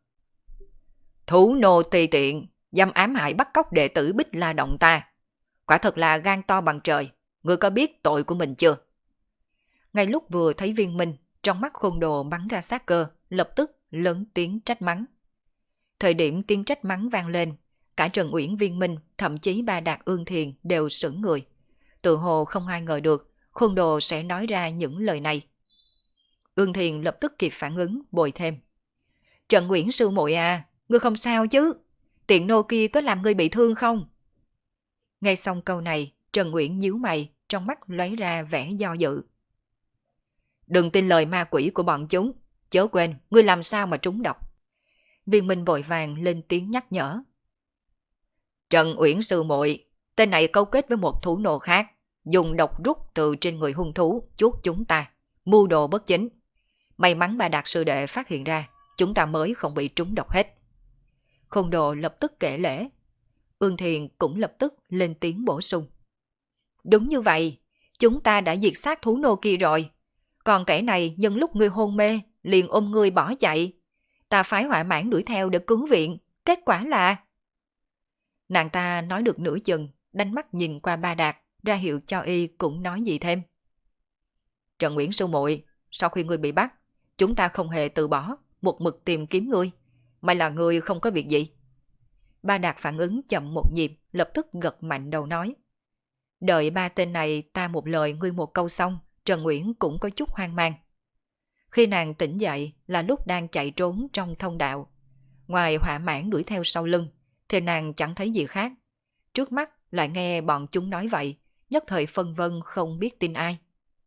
Speaker 1: Thú nô tỳ tiện, dám ám hại bắt cóc đệ tử Bích La Động ta. Quả thật là gan to bằng trời, ngươi có biết tội của mình chưa? Ngay lúc vừa thấy Viên Minh, trong mắt Khôn Đồ bắn ra sát cơ, lập tức lớn tiếng trách mắng. Thời điểm tiếng trách mắng vang lên, cả Trần Uyển, Viên Minh, thậm chí Ba Đạt, Ương Thiền đều sững người. Tự hồ không ai ngờ được Khôn Đồ sẽ nói ra những lời này. Ương Thiền lập tức kịp phản ứng, bồi thêm. Trần Uyển sư muội à, ngươi không sao chứ? Tiện nô kia có làm ngươi bị thương không? Nghe xong câu này, Trần Uyển nhíu mày, trong mắt lóe ra vẻ do dự. Đừng tin lời ma quỷ của bọn chúng, chớ quên ngươi làm sao mà trúng độc. Viên Minh vội vàng lên tiếng nhắc nhở. Trần Uyển sư muội, tên này câu kết với một thú nô khác, dùng độc rút từ trên người hung thú chuốt chúng ta, mưu đồ bất chính. May mắn Ba Đạt sư đệ phát hiện ra, chúng ta mới không bị trúng độc hết. Khôn Đồ lập tức kể lễ. Ương Thiền cũng lập tức lên tiếng bổ sung. Đúng như vậy, chúng ta đã diệt sát thú nô kia rồi. Còn kẻ này nhân lúc ngươi hôn mê, liền ôm ngươi bỏ chạy. Ta phái Hỏa Mãng đuổi theo để cứu viện, kết quả là... Nàng ta nói được nửa chừng, đánh mắt nhìn qua Ba Đạt, ra hiệu cho y cũng nói gì thêm. Trần Uyển sư muội, sau khi ngươi bị bắt, chúng ta không hề từ bỏ, một mực tìm kiếm ngươi. May là ngươi không có việc gì. Ba Đạt phản ứng chậm một nhịp, lập tức gật mạnh đầu nói. Đợi ba tên này ta một lời ngươi một câu xong, Trần Uyển cũng có chút hoang mang. Khi nàng tỉnh dậy là lúc đang chạy trốn trong thông đạo. Ngoài Hỏa Mãng đuổi theo sau lưng, thì nàng chẳng thấy gì khác. Trước mắt lại nghe bọn chúng nói vậy, nhất thời phân vân không biết tin ai.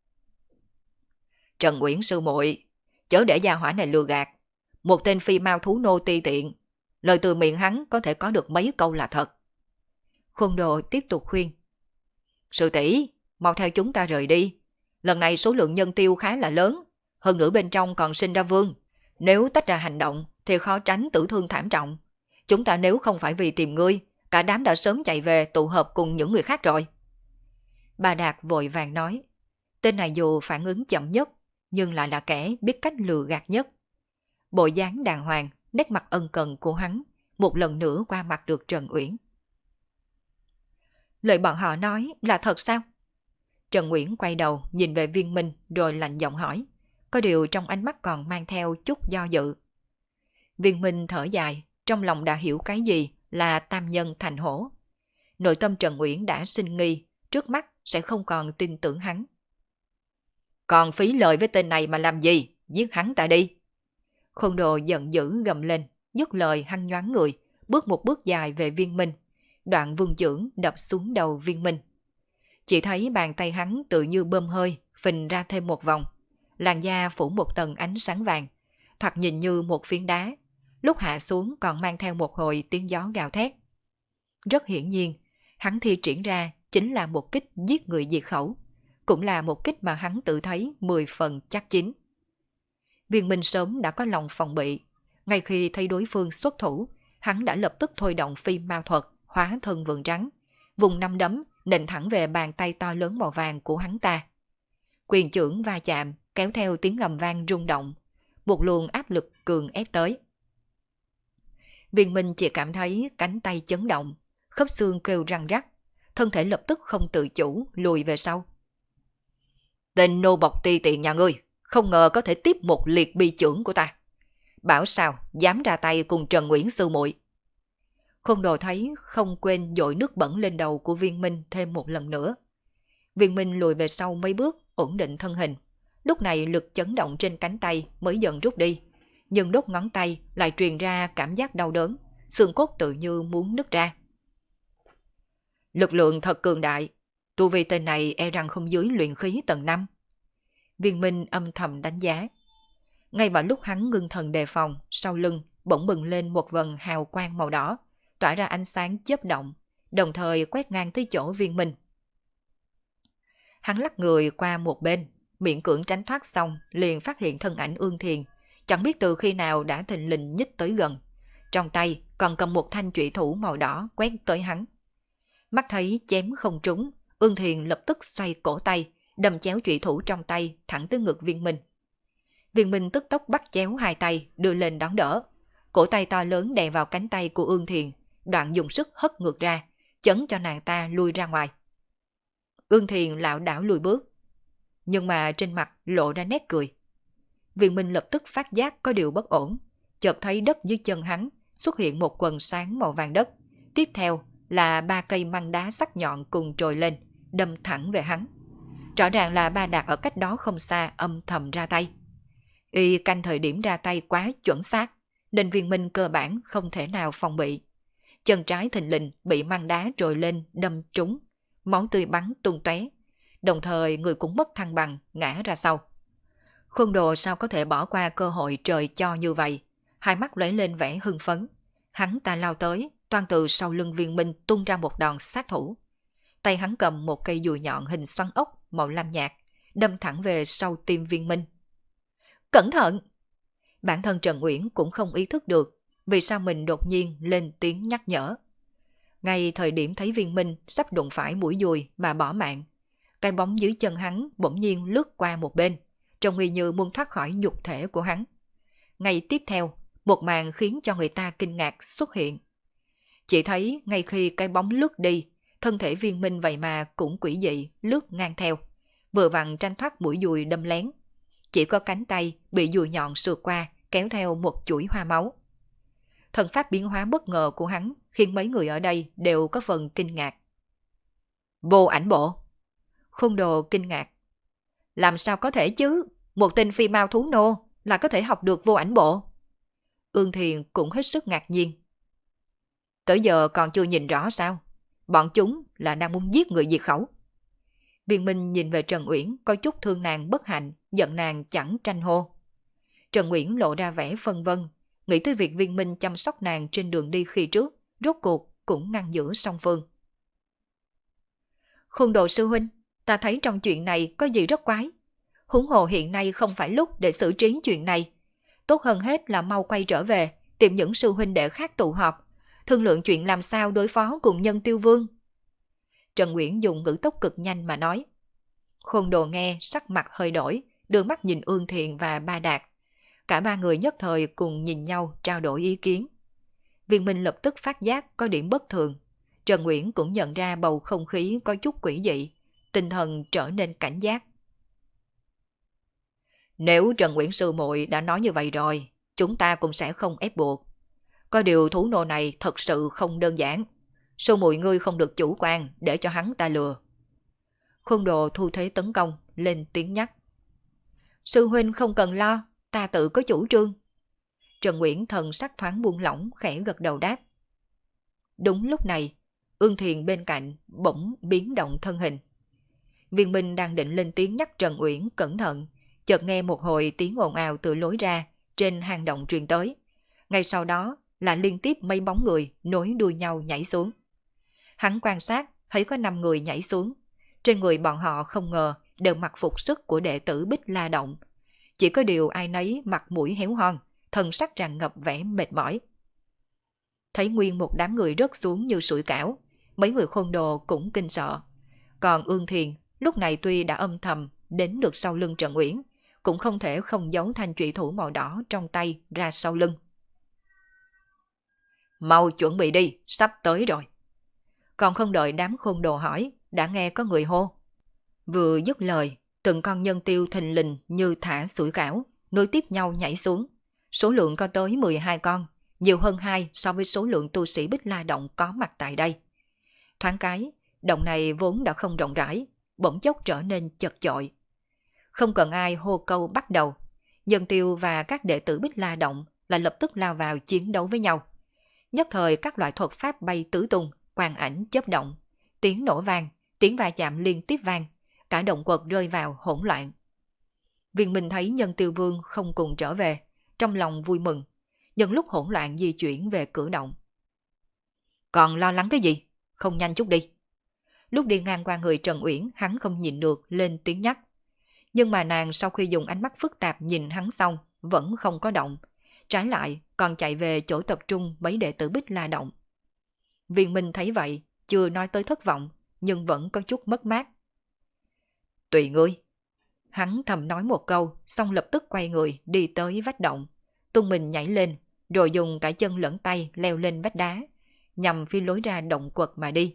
Speaker 1: Trần Uyển sư muội, chớ để gia hỏa này lừa gạt. Một tên phi mao thú nô ti tiện, lời từ miệng hắn có thể có được mấy câu là thật. Khôn Đồ tiếp tục khuyên. Sư tỷ, mau theo chúng ta rời đi. Lần này số lượng nhân tiêu khá là lớn, hơn nữa bên trong còn sinh ra vương. Nếu tách ra hành động thì khó tránh tử thương thảm trọng. Chúng ta nếu không phải vì tìm ngươi, cả đám đã sớm chạy về tụ hợp cùng những người khác rồi. Bà Đạt vội vàng nói. Tên này dù phản ứng chậm nhất, nhưng lại là kẻ biết cách lừa gạt nhất. Bộ dáng đàng hoàng, nét mặt ân cần của hắn, một lần nữa qua mặt được Trần Uyển. Lời bọn họ nói là thật sao? Trần Uyển quay đầu nhìn về Viên Minh rồi lạnh giọng hỏi, có điều trong ánh mắt còn mang theo chút do dự. Viên Minh thở dài, trong lòng đã hiểu cái gì là tam nhân thành hổ. Nội tâm Trần Uyển đã sinh nghi, trước mắt sẽ không còn tin tưởng hắn. Còn phí lời với tên này mà làm gì, giết hắn ta đi. Khôn Đồ giận dữ gầm lên, dứt lời hắn nhoáng người, bước một bước dài về Viên Minh, đoạn vung chưởng đập xuống đầu Viên Minh. Chỉ thấy bàn tay hắn tự như bơm hơi, phình ra thêm một vòng, làn da phủ một tầng ánh sáng vàng, thoạt nhìn như một phiến đá, lúc hạ xuống còn mang theo một hồi tiếng gió gào thét. Rất hiển nhiên, hắn thi triển ra chính là một kích giết người diệt khẩu, cũng là một kích mà hắn tự thấy 10 phần chắc chín. Viên Minh sớm đã có lòng phòng bị, ngay khi thấy đối phương xuất thủ, hắn đã lập tức thôi động phi ma thuật, hóa thân vượn trắng, vùng năm đấm nện thẳng về bàn tay to lớn màu vàng của hắn ta. Quyền chưởng va chạm, kéo theo tiếng ngầm vang rung động, một luồng áp lực cường ép tới. Viên Minh chỉ cảm thấy cánh tay chấn động, khớp xương kêu răng rắc, thân thể lập tức không tự chủ lùi về sau. Tên nô bộc ti tiện nhà ngươi, không ngờ có thể tiếp một liệt bi chưởng của ta. Bảo sao dám ra tay cùng Trần Uyển sư muội. Khôn Đồ thấy không quên dội nước bẩn lên đầu của Viên Minh thêm một lần nữa. Viên Minh lùi về sau mấy bước, ổn định thân hình. Lúc này lực chấn động trên cánh tay mới dần rút đi, nhưng đốt ngón tay lại truyền ra cảm giác đau đớn, xương cốt tự như muốn nứt ra. Lực lượng thật cường đại, tu vi tên này e rằng không dưới luyện khí tầng 5. Viên Minh âm thầm đánh giá. Ngay vào lúc hắn ngưng thần đề phòng, sau lưng bỗng bừng lên một vần hào quang màu đỏ, tỏa ra ánh sáng chớp động, đồng thời quét ngang tới chỗ Viên Minh. Hắn lắc người qua một bên, miễn cưỡng tránh thoát xong, liền phát hiện thân ảnh Ương Thiền, chẳng biết từ khi nào đã thình lình nhích tới gần, trong tay còn cầm một thanh chủy thủ màu đỏ quét tới hắn. Mắt thấy chém không trúng, Ương Thiền lập tức xoay cổ tay, đâm chéo chủy thủ trong tay thẳng tới ngực Viên Minh. Viên Minh tức tốc bắt chéo hai tay đưa lên đón đỡ, cổ tay to lớn đè vào cánh tay của Ương Thiền, đoạn dùng sức hất ngược ra, chấn cho nàng ta lui ra ngoài. Ương Thiền lảo đảo lùi bước, nhưng mà trên mặt lộ ra nét cười. Viên Minh lập tức phát giác có điều bất ổn, chợt thấy đất dưới chân hắn xuất hiện một quần sáng màu vàng đất, tiếp theo là 3 cây măng đá sắc nhọn cùng trồi lên, đâm thẳng về hắn. Rõ ràng là Ba Đạt ở cách đó không xa âm thầm ra tay. Y canh thời điểm ra tay quá chuẩn xác, nên Viên Minh cơ bản không thể nào phòng bị. Chân trái thình lình bị măng đá trồi lên đâm trúng, máu tươi bắn tung tóe, đồng thời người cũng mất thăng bằng, ngã ra sau. Khôn Đồ sao có thể bỏ qua cơ hội trời cho như vậy, hai mắt lóe lên vẻ hưng phấn. Hắn ta lao tới, toan từ sau lưng Viên Minh tung ra một đòn sát thủ. Tay hắn cầm một cây dùi nhọn hình xoắn ốc màu lam nhạt, đâm thẳng về sau tim Viên Minh. Cẩn thận! Bản thân Trần Uyển cũng không ý thức được vì sao mình đột nhiên lên tiếng nhắc nhở. Ngay thời điểm thấy Viên Minh sắp đụng phải mũi dùi mà bỏ mạng, cái bóng dưới chân hắn bỗng nhiên lướt qua một bên, trông y như muốn thoát khỏi nhục thể của hắn. Ngay tiếp theo, một màn khiến cho người ta kinh ngạc xuất hiện. Chỉ thấy ngay khi cái bóng lướt đi, thân thể Viên Minh vậy mà cũng quỷ dị lướt ngang theo, vừa vặn tranh thoát mũi dùi đâm lén. Chỉ có cánh tay bị dùi nhọn sượt qua, kéo theo một chuỗi hoa máu. Thần pháp biến hóa bất ngờ của hắn khiến mấy người ở đây đều có phần kinh ngạc. Vô ảnh bộ! Khôn Đồ kinh ngạc. Làm sao có thể chứ? Một tên phi mao thú nô là có thể học được vô ảnh bộ. Ương Thiền cũng hết sức ngạc nhiên. Tới giờ còn chưa nhìn rõ sao? Bọn chúng là đang muốn giết người diệt khẩu. Viên Minh nhìn về Trần Uyển có chút thương nàng bất hạnh, giận nàng chẳng tranh hô. Trần Uyển lộ ra vẻ phân vân, nghĩ tới việc Viên Minh chăm sóc nàng trên đường đi khi trước, rốt cuộc cũng ngăn giữa song phương. Khôn Đồ sư huynh, ta thấy trong chuyện này có gì rất quái. Huống hồ hiện nay không phải lúc để xử trí chuyện này. Tốt hơn hết là mau quay trở về, tìm những sư huynh đệ khác tụ họp, thương lượng chuyện làm sao đối phó cùng Nhân Tiêu Vương. Trần Uyển dùng ngữ tốc cực nhanh mà nói. Khôn Đồ nghe sắc mặt hơi đổi, đưa mắt nhìn Ương Thiền và Ba Đạt. Cả ba người nhất thời cùng nhìn nhau trao đổi ý kiến. Viên Minh lập tức phát giác có điểm bất thường, Trần Uyển cũng nhận ra bầu không khí có chút quỷ dị, tinh thần trở nên cảnh giác. Nếu Trần Uyển sư muội đã nói như vậy rồi, chúng ta cũng sẽ không ép buộc. Có điều thú nô này thật sự không đơn giản. Sư muội ngươi không được chủ quan để cho hắn ta lừa. Khôn Đồ thu thế tấn công, lên tiếng nhắc. Sư huynh không cần lo, ta tự có chủ trương. Trần Uyển thần sắc thoáng buông lỏng, khẽ gật đầu đáp. Đúng lúc này, Ương Thiền bên cạnh bỗng biến động thân hình. Viên Minh đang định lên tiếng nhắc Trần Uyển cẩn thận, chợt nghe một hồi tiếng ồn ào từ lối ra trên hang động truyền tới. Ngay sau đó là liên tiếp mấy bóng người nối đuôi nhau nhảy xuống. Hắn quan sát thấy có 5 người nhảy xuống. Trên người bọn họ không ngờ đều mặc phục sức của đệ tử Bích La Động. Chỉ có điều ai nấy mặt mũi héo hon, thần sắc tràn ngập vẻ mệt mỏi. Thấy nguyên một đám người rớt xuống như sủi cảo, mấy người Khôn Đồ cũng kinh sợ. Còn Ương Thiền lúc này tuy đã âm thầm đến được sau lưng Trần Uyển, cũng không thể không giấu thanh trụy thủ màu đỏ trong tay ra sau lưng. Mau chuẩn bị đi, sắp tới rồi. Còn không đợi đám Khôn Đồ hỏi, đã nghe có người hô. Vừa dứt lời, từng con nhân tiêu thình lình như thả sủi cảo, nối tiếp nhau nhảy xuống. Số lượng có tới 12 con, nhiều hơn 2 so với số lượng tu sĩ Bích La Động có mặt tại đây. Thoáng cái, động này vốn đã không rộng rãi, bỗng chốc trở nên chật chội. Không cần ai hô câu bắt đầu, nhân tiêu và các đệ tử Bích La Động là lập tức lao vào chiến đấu với nhau. Nhất thời các loại thuật pháp bay tứ tung, quang ảnh chớp động, tiếng nổ vang, tiếng va chạm liên tiếp vang, cả động quật rơi vào hỗn loạn. Viên Minh thấy nhân tiêu vương không cùng trở về, trong lòng vui mừng, nhân lúc hỗn loạn di chuyển về cửa động. Còn lo lắng cái gì? Không nhanh chút đi. Lúc đi ngang qua người Trần Uyển, hắn không nhìn được lên tiếng nhắc. Nhưng mà nàng sau khi dùng ánh mắt phức tạp nhìn hắn xong, vẫn không có động. Trái lại, còn chạy về chỗ tập trung mấy đệ tử Bích La Động. Viên Minh thấy vậy, chưa nói tới thất vọng, nhưng vẫn có chút mất mát. Tùy ngươi. Hắn thầm nói một câu, xong lập tức quay người đi tới vách động. Tung mình nhảy lên, rồi dùng cả chân lẫn tay leo lên vách đá, nhằm phía lối ra động quật mà đi.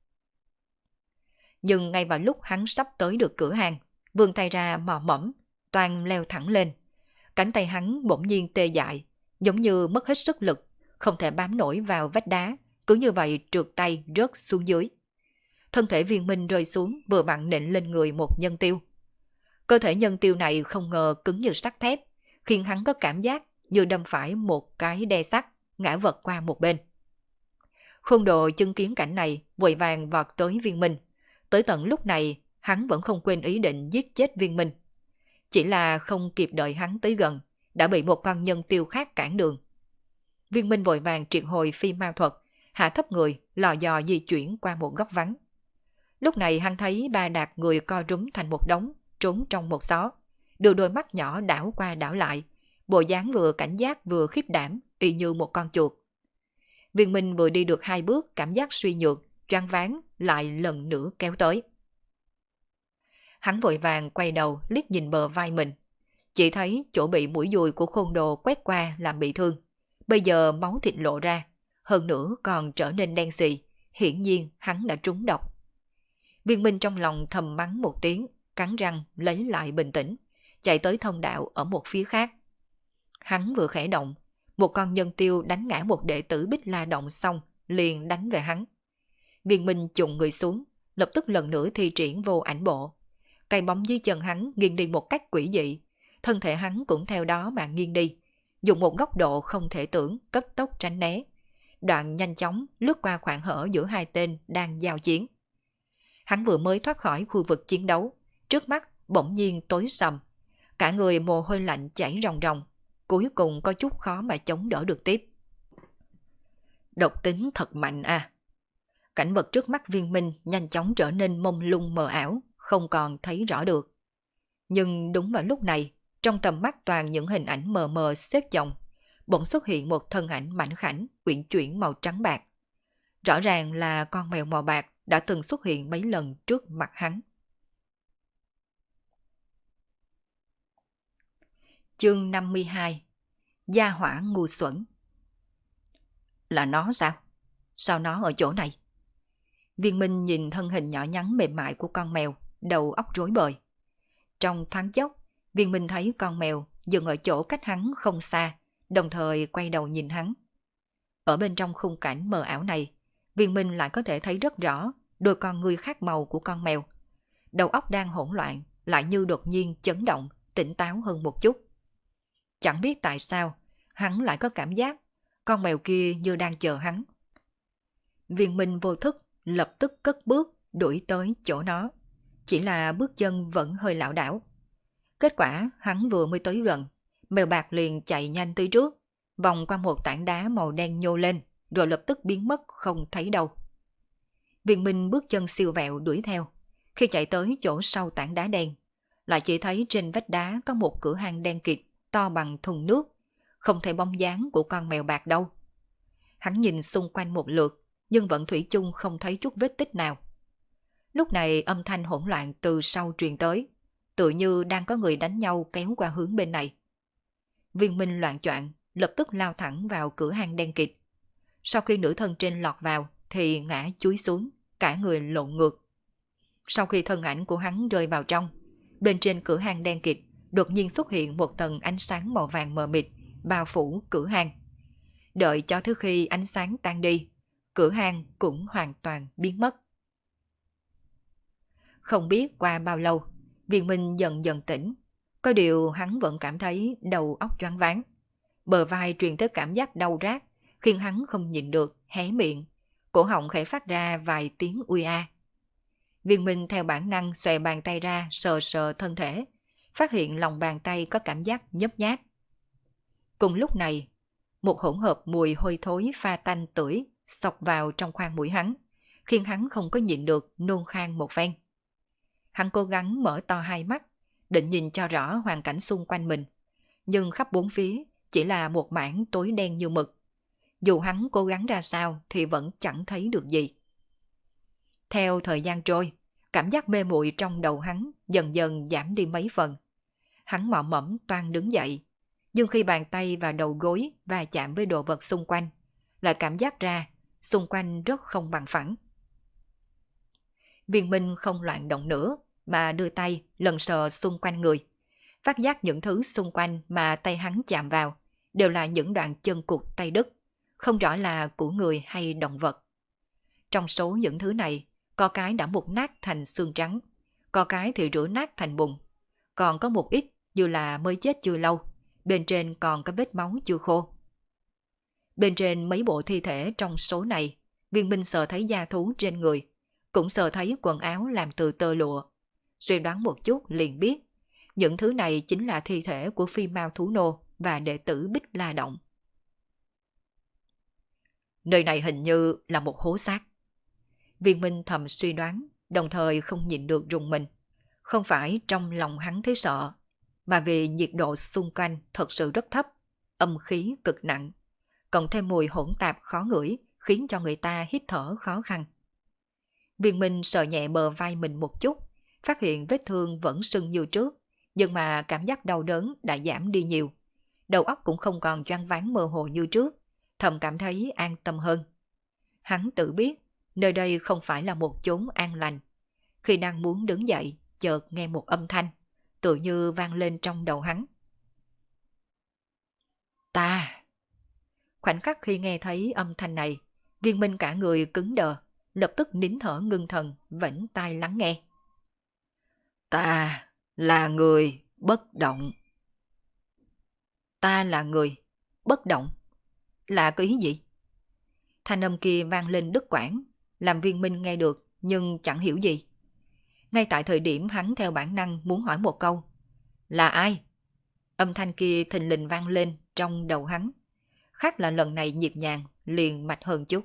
Speaker 1: Nhưng ngay vào lúc hắn sắp tới được cửa hàng, vươn tay ra mò mẫm, toàn leo thẳng lên. Cánh tay hắn bỗng nhiên tê dại, giống như mất hết sức lực, không thể bám nổi vào vách đá, cứ như vậy trượt tay rớt xuống dưới. Thân thể Viên Minh rơi xuống vừa vặn nện lên người một nhân tiêu. Cơ thể nhân tiêu này không ngờ cứng như sắt thép, khiến hắn có cảm giác như đâm phải một cái đe sắt, ngã vật qua một bên. Khôn Đồ chứng kiến cảnh này, vội vàng vọt tới Viên Minh. Tới tận lúc này, hắn vẫn không quên ý định giết chết Viên Minh. Chỉ là không kịp đợi hắn tới gần, đã bị một con nhân tiêu khác cản đường. Viên Minh vội vàng triệt hồi phi ma thuật, hạ thấp người, lò dò di chuyển qua một góc vắng. Lúc này hắn thấy Ba Đạt người co rúm thành một đống, trốn trong một xó, đưa đôi mắt nhỏ đảo qua đảo lại, bộ dáng vừa cảnh giác vừa khiếp đảm, y như một con chuột. Viên Minh vừa đi được 2 bước, cảm giác suy nhược, choáng váng lại lần nữa kéo tới. Hắn vội vàng quay đầu liếc nhìn bờ vai mình, chỉ thấy chỗ bị mũi dùi của Khôn Đồ quét qua làm bị thương. Bây giờ máu thịt lộ ra, hơn nữa còn trở nên đen xì, hiển nhiên hắn đã trúng độc. Viên Minh trong lòng thầm mắng một tiếng, cắn răng lấy lại bình tĩnh, chạy tới thông đạo ở một phía khác. Hắn vừa khẽ động, một con nhân tiêu đánh ngã một đệ tử Bích La Động xong, liền đánh về hắn. Viên Minh chùng người xuống, lập tức lần nữa thi triển vô ảnh bộ. Cây bóng dưới chân hắn nghiêng đi một cách quỷ dị, thân thể hắn cũng theo đó mà nghiêng đi, dùng một góc độ không thể tưởng cấp tốc tránh né. Đoạn nhanh chóng lướt qua khoảng hở giữa hai tên đang giao chiến. Hắn vừa mới thoát khỏi khu vực chiến đấu, trước mắt bỗng nhiên tối sầm, cả người mồ hôi lạnh chảy ròng ròng, cuối cùng có chút khó mà chống đỡ được tiếp. Độc tính thật mạnh à! Cảnh vật trước mắt Viên Minh nhanh chóng trở nên mông lung mờ ảo, không còn thấy rõ được. Nhưng đúng vào lúc này, trong tầm mắt toàn những hình ảnh mờ mờ xếp chồng, bỗng xuất hiện một thân ảnh mảnh khảnh, uyển chuyển màu trắng bạc. Rõ ràng là con mèo màu bạc đã từng xuất hiện mấy lần trước mặt hắn. Chương 52. Gia hỏa ngu xuẩn. Là nó sao? Sao nó ở chỗ này? Viên Minh nhìn thân hình nhỏ nhắn mềm mại của con mèo, đầu óc rối bời. Trong thoáng chốc, Viên Minh thấy con mèo dừng ở chỗ cách hắn không xa, đồng thời quay đầu nhìn hắn. Ở bên trong khung cảnh mờ ảo này, Viên Minh lại có thể thấy rất rõ đôi con ngươi khác màu của con mèo. Đầu óc đang hỗn loạn, lại như đột nhiên chấn động, tỉnh táo hơn một chút. Chẳng biết tại sao, hắn lại có cảm giác con mèo kia như đang chờ hắn. Viên Minh vô thức, lập tức cất bước, đuổi tới chỗ nó. Chỉ là bước chân vẫn hơi lảo đảo. Kết quả hắn vừa mới tới gần, mèo bạc liền chạy nhanh tới trước, vòng qua một tảng đá màu đen nhô lên, rồi lập tức biến mất không thấy đâu. Viên Minh bước chân siêu vẹo đuổi theo. Khi chạy tới chỗ sau tảng đá đen, lại chỉ thấy trên vách đá có một cửa hang đen kịt, to bằng thùng nước, không thấy bóng dáng của con mèo bạc đâu. Hắn nhìn xung quanh một lượt, nhưng vẫn thủy chung không thấy chút vết tích nào. Lúc này âm thanh hỗn loạn từ sau truyền tới, tựa như đang có người đánh nhau kéo qua hướng bên này. Viên Minh loạng choạng, lập tức lao thẳng vào cửa hang đen kịt. Sau khi nửa thân trên lọt vào thì ngã chúi xuống, cả người lộn ngược. Sau khi thân ảnh của hắn rơi vào trong, bên trên cửa hang đen kịt đột nhiên xuất hiện một tầng ánh sáng màu vàng mờ mịt bao phủ cửa hang. Đợi cho thứ khi ánh sáng tan đi, cửa hang cũng hoàn toàn biến mất. Không biết qua bao lâu, Viên Minh dần dần tỉnh. Có điều hắn vẫn cảm thấy đầu óc choáng váng. Bờ vai truyền tới cảm giác đau rát, khiến hắn không nhịn được, hé miệng. Cổ họng khẽ phát ra vài tiếng ui a. Viên Minh theo bản năng xòe bàn tay ra sờ sờ thân thể, phát hiện lòng bàn tay có cảm giác nhấp nháp. Cùng lúc này, một hỗn hợp mùi hôi thối pha tanh tưởi xộc vào trong khoang mũi hắn, khiến hắn không có nhịn được nôn khan một phen. Hắn cố gắng mở to hai mắt, định nhìn cho rõ hoàn cảnh xung quanh mình, nhưng khắp bốn phía chỉ là một mảng tối đen như mực. Dù hắn cố gắng ra sao thì vẫn chẳng thấy được gì. Theo thời gian trôi, cảm giác mê muội trong đầu hắn dần dần giảm đi mấy phần. Hắn mò mẫm toan đứng dậy, nhưng khi bàn tay và đầu gối va chạm với đồ vật xung quanh, lại cảm giác ra xung quanh rất không bằng phẳng. Viên Minh không loạn động nữa, mà đưa tay lần sờ xung quanh người. Phát giác những thứ xung quanh mà tay hắn chạm vào đều là những đoạn chân cụt tay đứt, không rõ là của người hay động vật. Trong số những thứ này, có cái đã mục nát thành xương trắng, có cái thì rửa nát thành bùn, còn có một ít như là mới chết chưa lâu, bên trên còn có vết máu chưa khô. Bên trên mấy bộ thi thể trong số này, Viên Minh sờ thấy da thú trên người, cũng sờ thấy quần áo làm từ tơ lụa. Suy đoán một chút liền biết, những thứ này chính là thi thể của phi mao thú nô và đệ tử Bích La Động. Nơi này hình như là một hố xác. Viên Minh thầm suy đoán, đồng thời không nhịn được rùng mình. Không phải trong lòng hắn thấy sợ, mà vì nhiệt độ xung quanh thật sự rất thấp, âm khí cực nặng, cộng thêm mùi hỗn tạp khó ngửi khiến cho người ta hít thở khó khăn. Viên Minh sờ nhẹ bờ vai mình một chút, phát hiện vết thương vẫn sưng như trước, nhưng mà cảm giác đau đớn đã giảm đi nhiều. Đầu óc cũng không còn choáng váng mơ hồ như trước, thầm cảm thấy an tâm hơn. Hắn tự biết, nơi đây không phải là một chốn an lành. Khi đang muốn đứng dậy, chợt nghe một âm thanh, tự như vang lên trong đầu hắn. Ta! Khoảnh khắc khi nghe thấy âm thanh này, Viên Minh cả người cứng đờ, lập tức nín thở ngưng thần, vểnh tai lắng nghe. Ta là người bất động. Ta là người bất động? Là cái ý gì? Thanh âm kia vang lên đứt quãng, làm Viên Minh nghe được nhưng chẳng hiểu gì. Ngay tại thời điểm hắn theo bản năng muốn hỏi một câu, là ai? Âm thanh kia thình lình vang lên trong đầu hắn, khác là lần này nhịp nhàng, liền mạch hơn chút.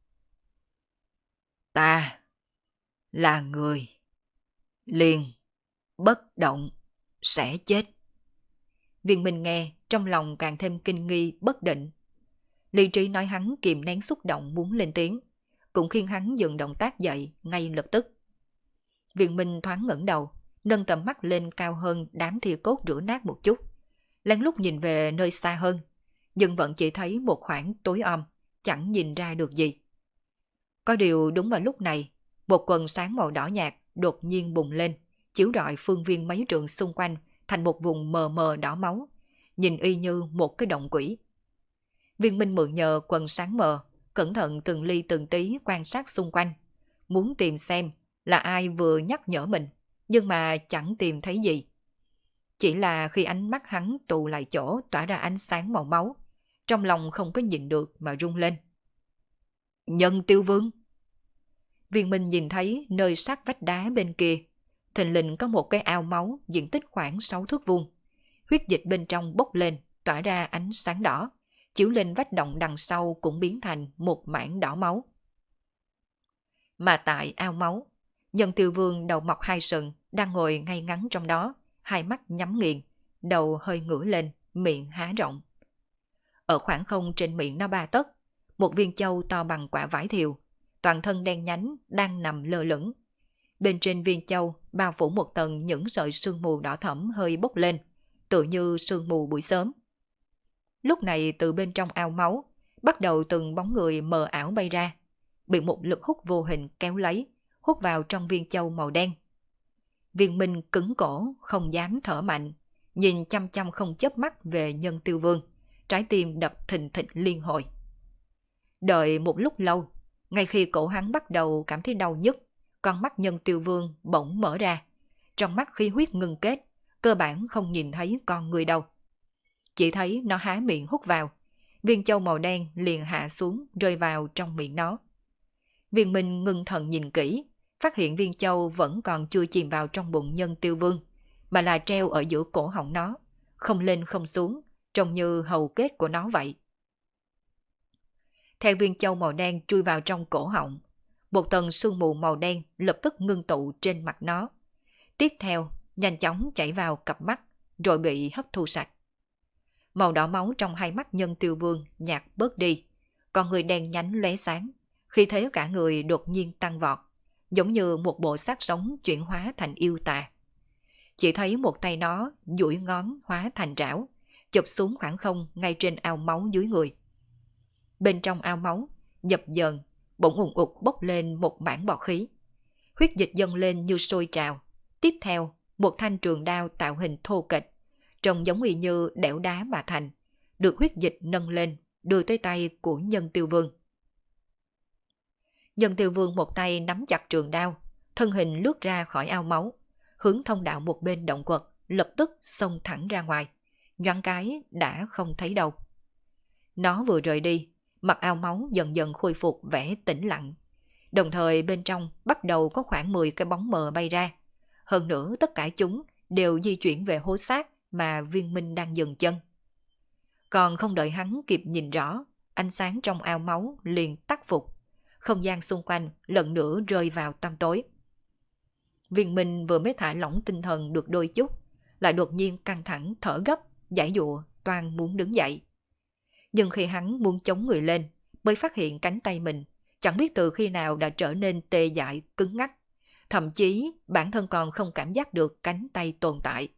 Speaker 1: Ta là người liền bất động sẽ chết. Viên Minh nghe trong lòng càng thêm kinh nghi bất định. Lý trí nói hắn kìm nén xúc động muốn lên tiếng, cũng khiến hắn dừng động tác dậy ngay lập tức. Viên Minh thoáng ngẩng đầu, nâng tầm mắt lên cao hơn đám thìa cốt rửa nát một chút, lén lút nhìn về nơi xa hơn, nhưng vẫn chỉ thấy một khoảng tối om, chẳng nhìn ra được gì. Có điều đúng vào lúc này, Một quần sáng màu đỏ nhạt đột nhiên bùng lên, chiếu rọi phương viên mấy trượng xung quanh thành một vùng mờ mờ đỏ máu, nhìn y như một cái động quỷ. Viên Minh mượn nhờ quần sáng mờ, cẩn thận từng ly từng tí quan sát xung quanh, muốn tìm xem là ai vừa nhắc nhở mình, nhưng mà chẳng tìm thấy gì. Chỉ là khi ánh mắt hắn tụ lại chỗ tỏa ra ánh sáng màu máu, trong lòng không có nhịn được mà rung lên. Nhân Tiêu Vương! Viên Minh nhìn thấy nơi sát vách đá bên kia, thình lình có một cái ao máu diện tích khoảng 6 thước vuông. Huyết dịch bên trong bốc lên, tỏa ra ánh sáng đỏ, chiếu lên vách động đằng sau cũng biến thành một mảng đỏ máu. Mà tại ao máu, Nhân Tiêu Vương đầu mọc hai sừng đang ngồi ngay ngắn trong đó, hai mắt nhắm nghiền, đầu hơi ngửa lên, miệng há rộng. Ở khoảng không trên miệng nó 3 tấc, một viên châu to bằng quả vải thiều, toàn thân đen nhánh đang nằm lơ lửng. Bên trên viên châu bao phủ một tầng những sợi sương mù đỏ thẫm hơi bốc lên, tựa như sương mù buổi sớm. Lúc này từ bên trong ao máu, bắt đầu từng bóng người mờ ảo bay ra, bị một lực hút vô hình kéo lấy, hút vào trong viên châu màu đen. Viên Minh cứng cổ, không dám thở mạnh, nhìn chăm chăm không chớp mắt về Nhân Tiêu Vương, trái tim đập thình thịch liên hồi. Đợi một lúc lâu, ngay khi cổ hắn bắt đầu cảm thấy đau nhức, con mắt Nhân Tiêu Vương bỗng mở ra, trong mắt khí huyết ngưng kết, cơ bản không nhìn thấy con người đâu. Chỉ thấy nó há miệng hút vào, viên châu màu đen liền hạ xuống rơi vào trong miệng nó. Viên Minh ngưng thần nhìn kỹ, phát hiện viên châu vẫn còn chưa chìm vào trong bụng Nhân Tiêu Vương, mà là treo ở giữa cổ họng nó, không lên không xuống, trông như hầu kết của nó vậy. Theo viên châu màu đen chui vào trong cổ họng, một tầng sương mù màu đen lập tức ngưng tụ trên mặt nó. Tiếp theo, nhanh chóng chảy vào cặp mắt, rồi bị hấp thu sạch. Màu đỏ máu trong hai mắt Nhân Tiêu Vương nhạt bớt đi, con người đen nhánh lóe sáng, khi thấy cả người đột nhiên tăng vọt, giống như một bộ xác sống chuyển hóa thành yêu tà. Chỉ thấy một tay nó duỗi ngón hóa thành trảo, chụp xuống khoảng không ngay trên ao máu dưới người. Bên trong ao máu, dập dờn, bỗng ùn ụt bốc lên một mảng bọt khí. Huyết dịch dâng lên như sôi trào. Tiếp theo, một thanh trường đao tạo hình thô kệch, trông giống y như đẽo đá mà thành, được huyết dịch nâng lên, đưa tới tay của Nhân Tiêu Vương. Nhân Tiêu Vương một tay nắm chặt trường đao, thân hình lướt ra khỏi ao máu, hướng thông đạo một bên động quật, lập tức xông thẳng ra ngoài, nhoáng cái đã không thấy đâu. Nó vừa rời đi, mặt ao máu dần dần khôi phục vẻ tĩnh lặng, đồng thời bên trong bắt đầu có khoảng 10 cái bóng mờ bay ra. Hơn nữa tất cả chúng đều di chuyển về hố xác mà Viên Minh đang dừng chân. Còn không đợi hắn kịp nhìn rõ, ánh sáng trong ao máu liền tắt phục, không gian xung quanh lần nữa rơi vào tăm tối. Viên Minh vừa mới thả lỏng tinh thần được đôi chút, lại đột nhiên căng thẳng thở gấp, giãy giụa toan muốn đứng dậy. Nhưng khi hắn muốn chống người lên, mới phát hiện cánh tay mình chẳng biết từ khi nào đã trở nên tê dại cứng ngắc, thậm chí bản thân còn không cảm giác được cánh tay tồn tại.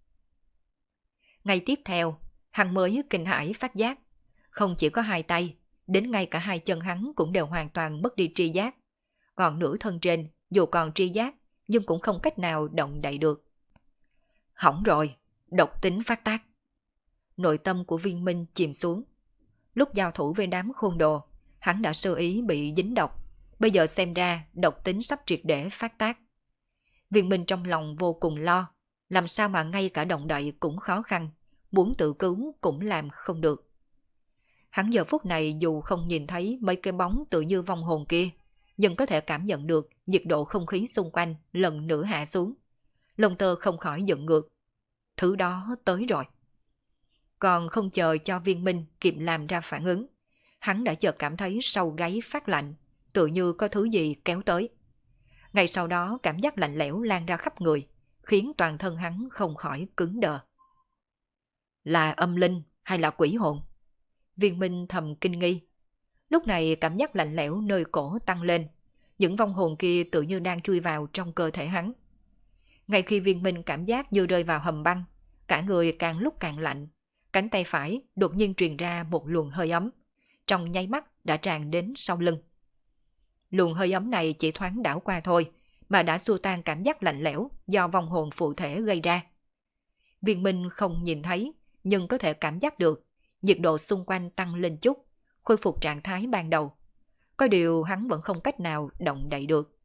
Speaker 1: Ngay tiếp theo, hắn mới kinh hãi phát giác, không chỉ có hai tay, đến ngay cả hai chân hắn cũng đều hoàn toàn mất đi tri giác. Còn nửa thân trên, dù còn tri giác, nhưng cũng không cách nào động đậy được. Hỏng rồi, độc tính phát tác. Nội tâm của Viên Minh chìm xuống. Lúc giao thủ với đám khôn đồ, hắn đã sơ ý bị dính độc. Bây giờ xem ra độc tính sắp triệt để phát tác. Viên Minh trong lòng vô cùng lo, làm sao mà ngay cả động đậy cũng khó khăn, muốn tự cứu cũng làm không được. Hắn giờ phút này dù không nhìn thấy mấy cái bóng tự như vong hồn kia, nhưng có thể cảm nhận được nhiệt độ không khí xung quanh lần nữa hạ xuống. Lông tơ không khỏi dựng ngược. Thứ đó tới rồi. Còn không chờ cho Viên Minh kịp làm ra phản ứng, hắn đã chợt cảm thấy sau gáy phát lạnh, tự như có thứ gì kéo tới. Ngay sau đó cảm giác lạnh lẽo lan ra khắp người, khiến toàn thân hắn không khỏi cứng đờ. Là âm linh hay là quỷ hồn? Viên Minh thầm kinh nghi. Lúc này cảm giác lạnh lẽo nơi cổ tăng lên, những vong hồn kia tự như đang chui vào trong cơ thể hắn. Ngay khi Viên Minh cảm giác như rơi vào hầm băng, cả người càng lúc càng lạnh, cánh tay phải đột nhiên truyền ra một luồng hơi ấm, trong nháy mắt đã tràn đến sau lưng. luồng hơi ấm này chỉ thoáng đảo qua thôi, mà đã xua tan cảm giác lạnh lẽo do vong hồn phụ thể gây ra. Viên Minh không nhìn thấy, nhưng có thể cảm giác được, nhiệt độ xung quanh tăng lên chút, khôi phục trạng thái ban đầu. Có điều hắn vẫn không cách nào động đậy được.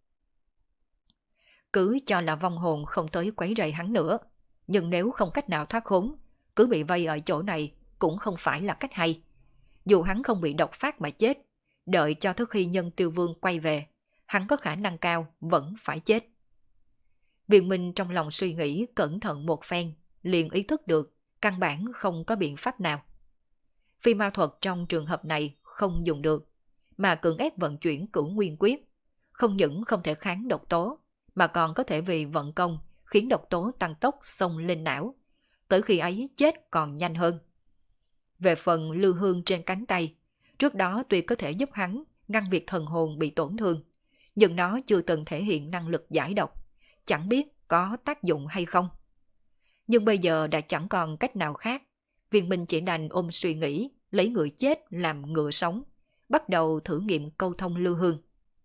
Speaker 1: Cứ cho là vong hồn không tới quấy rầy hắn nữa, nhưng nếu không cách nào thoát khốn, cứ bị vây ở chỗ này cũng không phải là cách hay. Dù hắn không bị độc phát mà chết, đợi cho tới khi Nhân Tiêu Vương quay về, hắn có khả năng cao vẫn phải chết. Viên Minh trong lòng suy nghĩ cẩn thận một phen, liền ý thức được căn bản không có biện pháp nào. Phi ma thuật trong trường hợp này không dùng được, mà cưỡng ép vận chuyển Cửu Nguyên Quyết, không những không thể kháng độc tố, mà còn có thể vì vận công khiến độc tố tăng tốc xông lên não, tới khi ấy chết còn nhanh hơn. Về phần lưu hương trên cánh tay, trước đó tuy có thể giúp hắn ngăn việc thần hồn bị tổn thương, nhưng nó chưa từng thể hiện năng lực giải độc, chẳng biết có tác dụng hay không. Nhưng bây giờ đã chẳng còn cách nào khác, Viên Minh chỉ đành ôm suy nghĩ, lấy người chết làm ngựa sống, bắt đầu thử nghiệm câu thông lưu hương.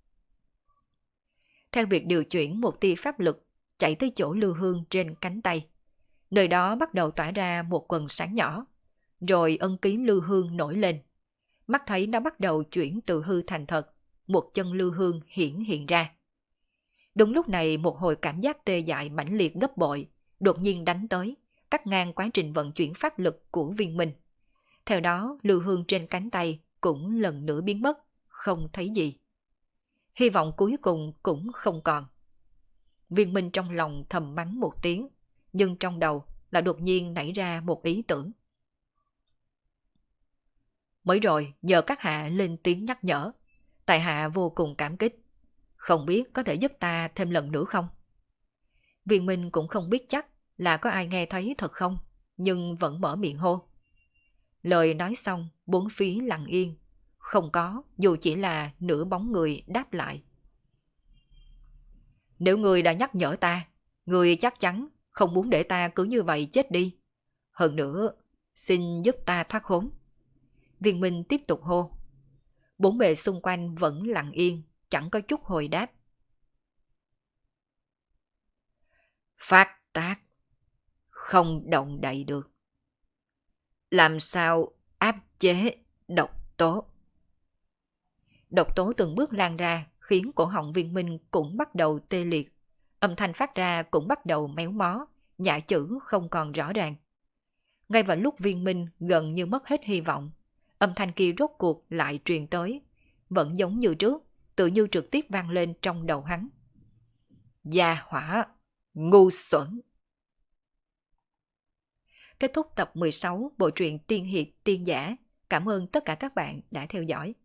Speaker 1: Theo việc điều chuyển một tia pháp lực chạy tới chỗ lưu hương trên cánh tay, nơi đó bắt đầu tỏa ra một quầng sáng nhỏ, rồi ân ký lưu hương nổi lên. Mắt thấy nó bắt đầu chuyển từ hư thành thật, một chân lưu hương hiện ra. Đúng lúc này một hồi cảm giác tê dại mãnh liệt gấp bội đột nhiên đánh tới, cắt ngang quá trình vận chuyển pháp lực của Viên Minh. Theo đó lưu hương trên cánh tay cũng lần nữa biến mất, không thấy gì. Hy vọng cuối cùng cũng không còn. Viên Minh trong lòng thầm mắng một tiếng, nhưng trong đầu là đột nhiên nảy ra một ý tưởng. Mới rồi nhờ các hạ lên tiếng nhắc nhở, tại hạ vô cùng cảm kích. Không biết có thể giúp ta thêm lần nữa không? Viên Minh cũng không biết chắc là có ai nghe thấy thật không, nhưng vẫn mở miệng hô. Lời nói xong, bốn phía lặng yên, không có dù chỉ là nửa bóng người đáp lại. Nếu người đã nhắc nhở ta, người chắc chắn không muốn để ta cứ như vậy chết đi. Hơn nữa, xin giúp ta thoát khốn. Viên Minh tiếp tục hô. Bốn bề xung quanh vẫn lặng yên, chẳng có chút hồi đáp. Phát tác, không động đậy được. Làm sao áp chế độc tố? Độc tố từng bước lan ra khiến cổ họng Viên Minh cũng bắt đầu tê liệt. Âm thanh phát ra cũng bắt đầu méo mó, nhả chữ không còn rõ ràng. Ngay vào lúc Viên Minh gần như mất hết hy vọng, âm thanh kia rốt cuộc lại truyền tới, vẫn giống như trước, tự như trực tiếp vang lên trong đầu hắn. Gia hỏa, ngu xuẩn. Kết thúc tập 16 bộ truyện Tiên Hiệp Tiên Giả. Cảm ơn tất cả các bạn đã theo dõi.